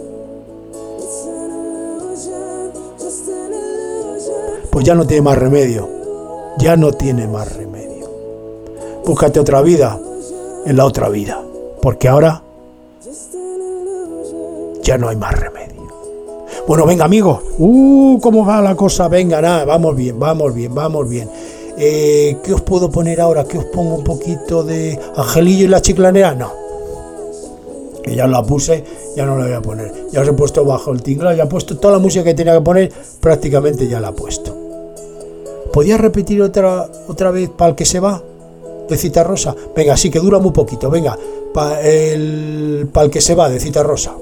Pues ya no tiene más remedio. Ya no tiene más remedio. Búscate otra vida en la otra vida, porque ahora ya no hay más remedio. Bueno, venga, amigos. ¿Cómo va la cosa? Venga, nada, vamos bien. ¿Qué os puedo poner ahora? ¿Qué os pongo? Un poquito de Angelillo y la Chiclanera. No, que ya la puse, ya no la voy a poner. Ya os he puesto bajo el tinglado, ya he puesto toda la música que tenía que poner, prácticamente ya la he puesto. ¿Podía repetir otra vez para el que se va? De Citarrosa. Venga, sí, que dura muy poquito. Venga, para el que se va, de Citarrosa.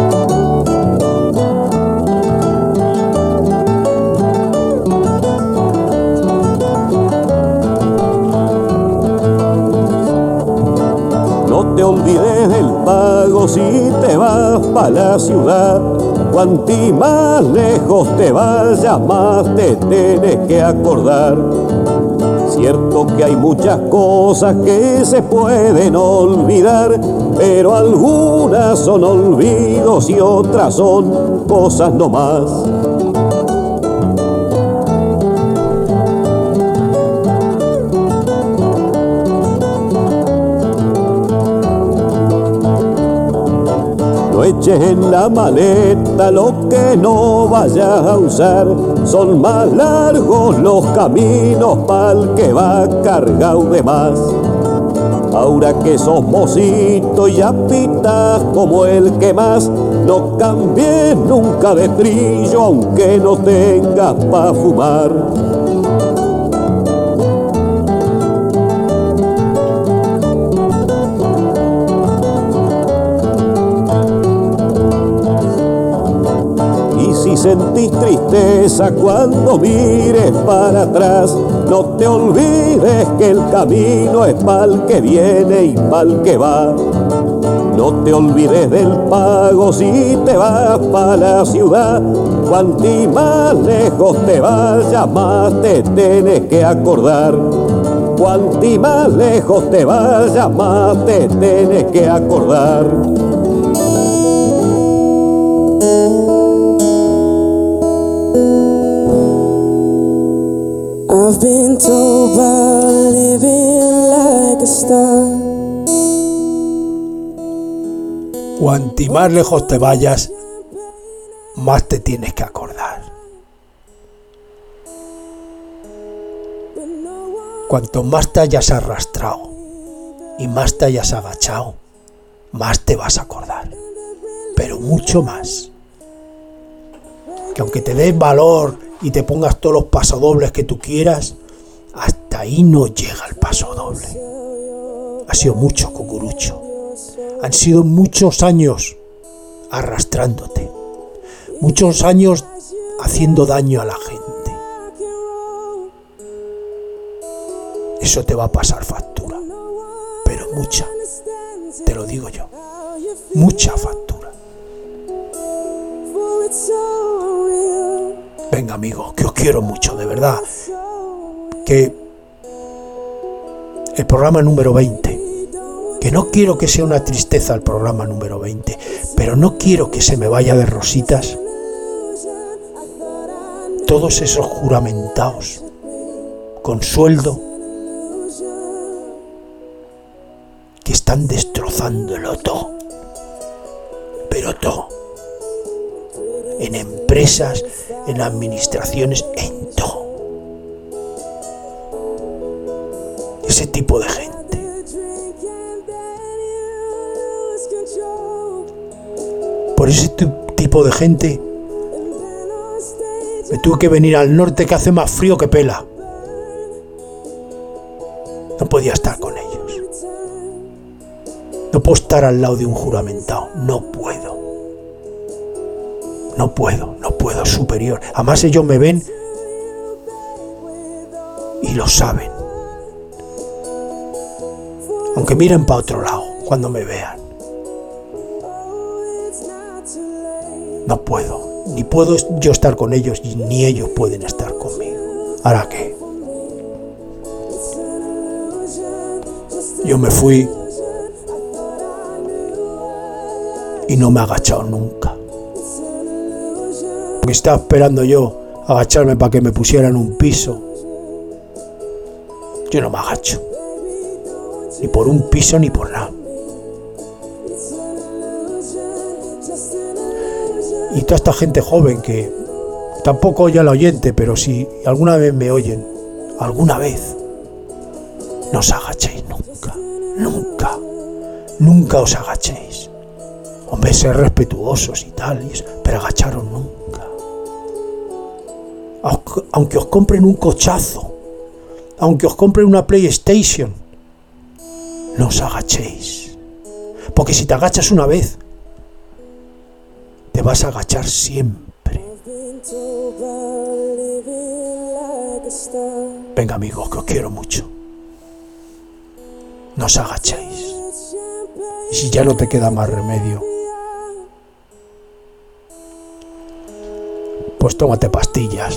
No te olvides del pago si te vas para la ciudad. Cuanti más lejos te vayas, más te tienes que acordar. Cierto que hay muchas cosas que se pueden olvidar, pero algunas son olvidos y otras son cosas nomás. eches en la maleta lo que no vayas a usar. Son más largos los caminos pa'l que va cargado de más. Ahora que sos mocito y ya pitas como el que más, no cambies nunca de trillo aunque no tengas pa' fumar. Si sentís tristeza cuando mires para atrás, no te olvides que el camino es pa'l que viene y pa'l que va. No te olvides del pago si te vas pa' la ciudad. Cuanti más lejos te vayas, más te tenés que acordar. Cuanti más lejos te vayas, más te tenés que acordar. I've been told by living like a star. Cuanti más lejos te vayas, más te tienes que acordar. Cuanto más te hayas arrastrado y más te hayas agachado, más te vas a acordar. Pero mucho más. Que aunque te des valor y te pongas todos los pasodobles que tú quieras, hasta ahí no llega el pasodoble. Ha sido mucho, cucurucho. Han sido muchos años arrastrándote. Muchos años haciendo daño a la gente. Eso te va a pasar factura. Pero mucha. Te lo digo yo. Mucha factura. Venga, amigo, que os quiero mucho, de verdad. Que el programa número 20, que no quiero que sea una tristeza el programa número 20, pero no quiero que se me vaya de rositas todos esos juramentados con sueldo que están destrozándolo todo, pero todo, en empresas, en administraciones, en todo. Ese tipo de gente. Por ese tipo de gente me tuve que venir al norte, que hace más frío que pela. No podía estar con ellos. No puedo estar al lado de un juramentado. No puedo. No puedo, superior. Además ellos me ven y lo saben. Aunque miren para otro lado cuando me vean. No puedo. Ni puedo yo estar con ellos, ni ellos pueden estar conmigo. ¿Ahora qué? Yo me fui y no me he agachado nunca. Porque estaba esperando yo agacharme para que me pusieran un piso. Yo no me agacho. Ni por un piso ni por nada. Y toda esta gente joven que tampoco oye al oyente, pero si alguna vez me oyen, alguna vez, no os agachéis nunca. Nunca. Nunca os agachéis. Hombre, ser respetuosos y tal, pero agacharos nunca. Aunque os compren un cochazo, aunque os compren una PlayStation, no os agachéis. Porque si te agachas una vez, te vas a agachar siempre. Venga, amigos, que os quiero mucho. No os agachéis. Y si ya no te queda más remedio, pues tómate pastillas.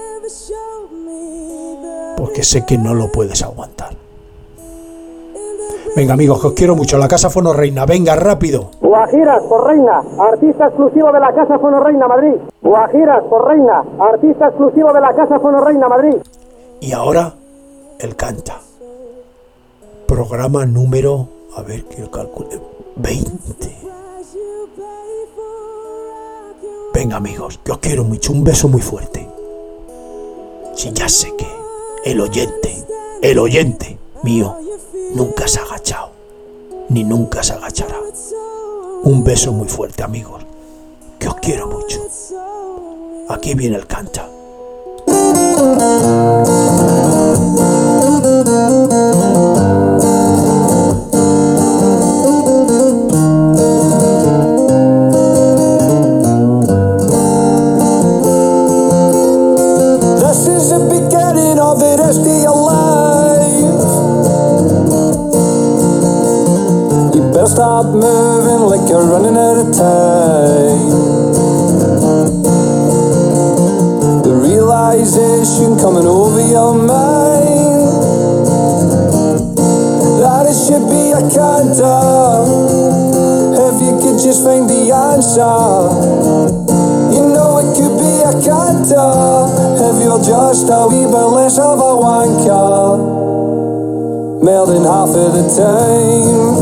Porque sé que no lo puedes aguantar. Venga, amigos, que os quiero mucho. La Casa Fonoreina, venga, rápido. Guajiras por Reina, artista exclusivo de la Casa Fonoreina Madrid. Guajiras por Reina, artista exclusivo de la Casa Fonoreina Madrid. Y ahora, el canta. Programa número, a ver que calcule, 20. Venga, amigos, que os quiero mucho. Un beso muy fuerte. Sí, ya sé que el oyente mío nunca se ha agachado, ni nunca se agachará. Un beso muy fuerte, amigos, que os quiero mucho. Aquí viene el cancha. This is the beginning of the rest of your life. You better stop moving like you're running out of time. The realization coming over your mind that it should be a canter. If you could just find the answer, you know it could be a canter. If you're just a wee bit less of a wanker, more than half of the time.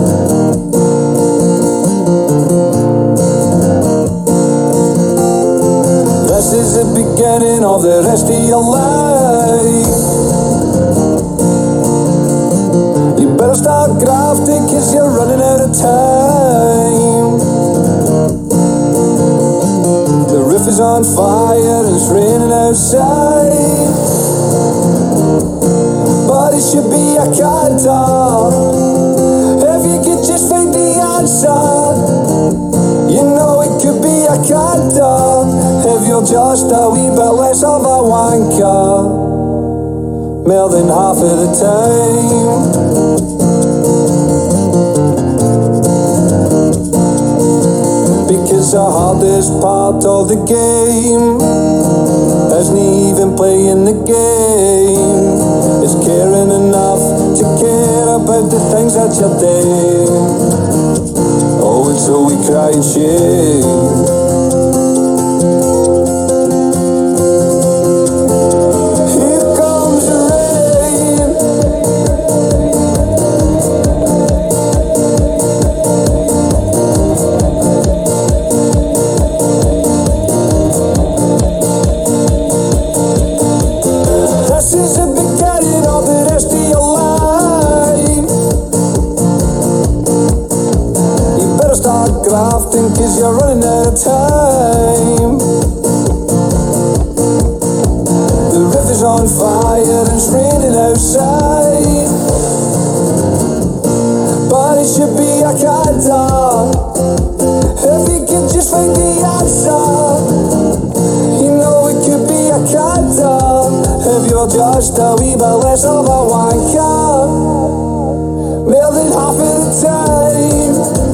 This is the beginning of the rest of your life. You better start grafting, 'cause you're running out of time. The roof is on fire and it's raining outside, but it should be a canter. If you could just find the answer, you know it could be a canter. If you're just a wee bit less of a wanker, more than half of the time. Because the hardest part of the game isn't even playing the game, it's caring enough to care about the things that you're doing. Oh, and so we cry and shame. Here comes the rain. This is the beginning of the rest of your life. You better start grafting, 'cause you're running out of time. The river's on fire and it's raining outside, but it should be a canter. If you can just find the answer, you know it could be a canter. If you're just a wee bit less of a wanker, more than half of the time.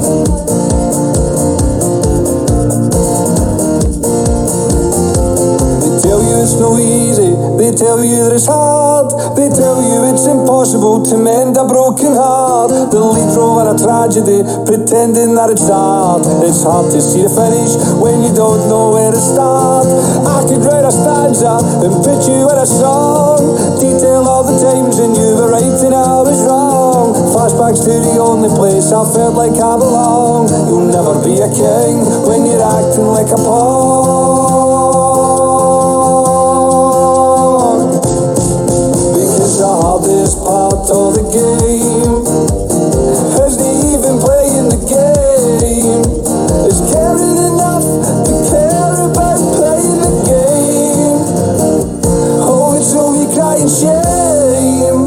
They tell you it's no easy, they tell you that it's hard, they tell you it's impossible to mend a broken heart. They'll lead through a tragedy, pretending that it's art. It's hard to see the finish when you don't know where to start. I could write a stanza and put you in a song, detail all the times when you were right and I was wrong. Flashbacks to the only place I felt like I belong. You'll never be a king when you're acting like a pawn. Because the hardest part of the game isn't even playing the game, it's caring enough to care about playing the game. Oh, it's so we cry and shame.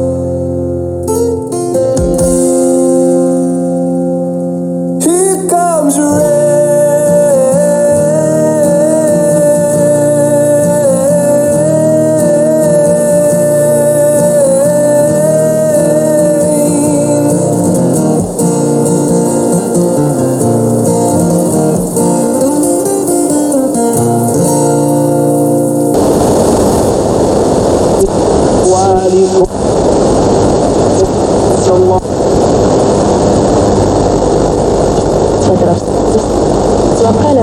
Here comes rain. وقال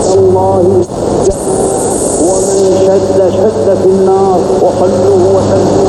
الله ومن شد في النار وخله وسلم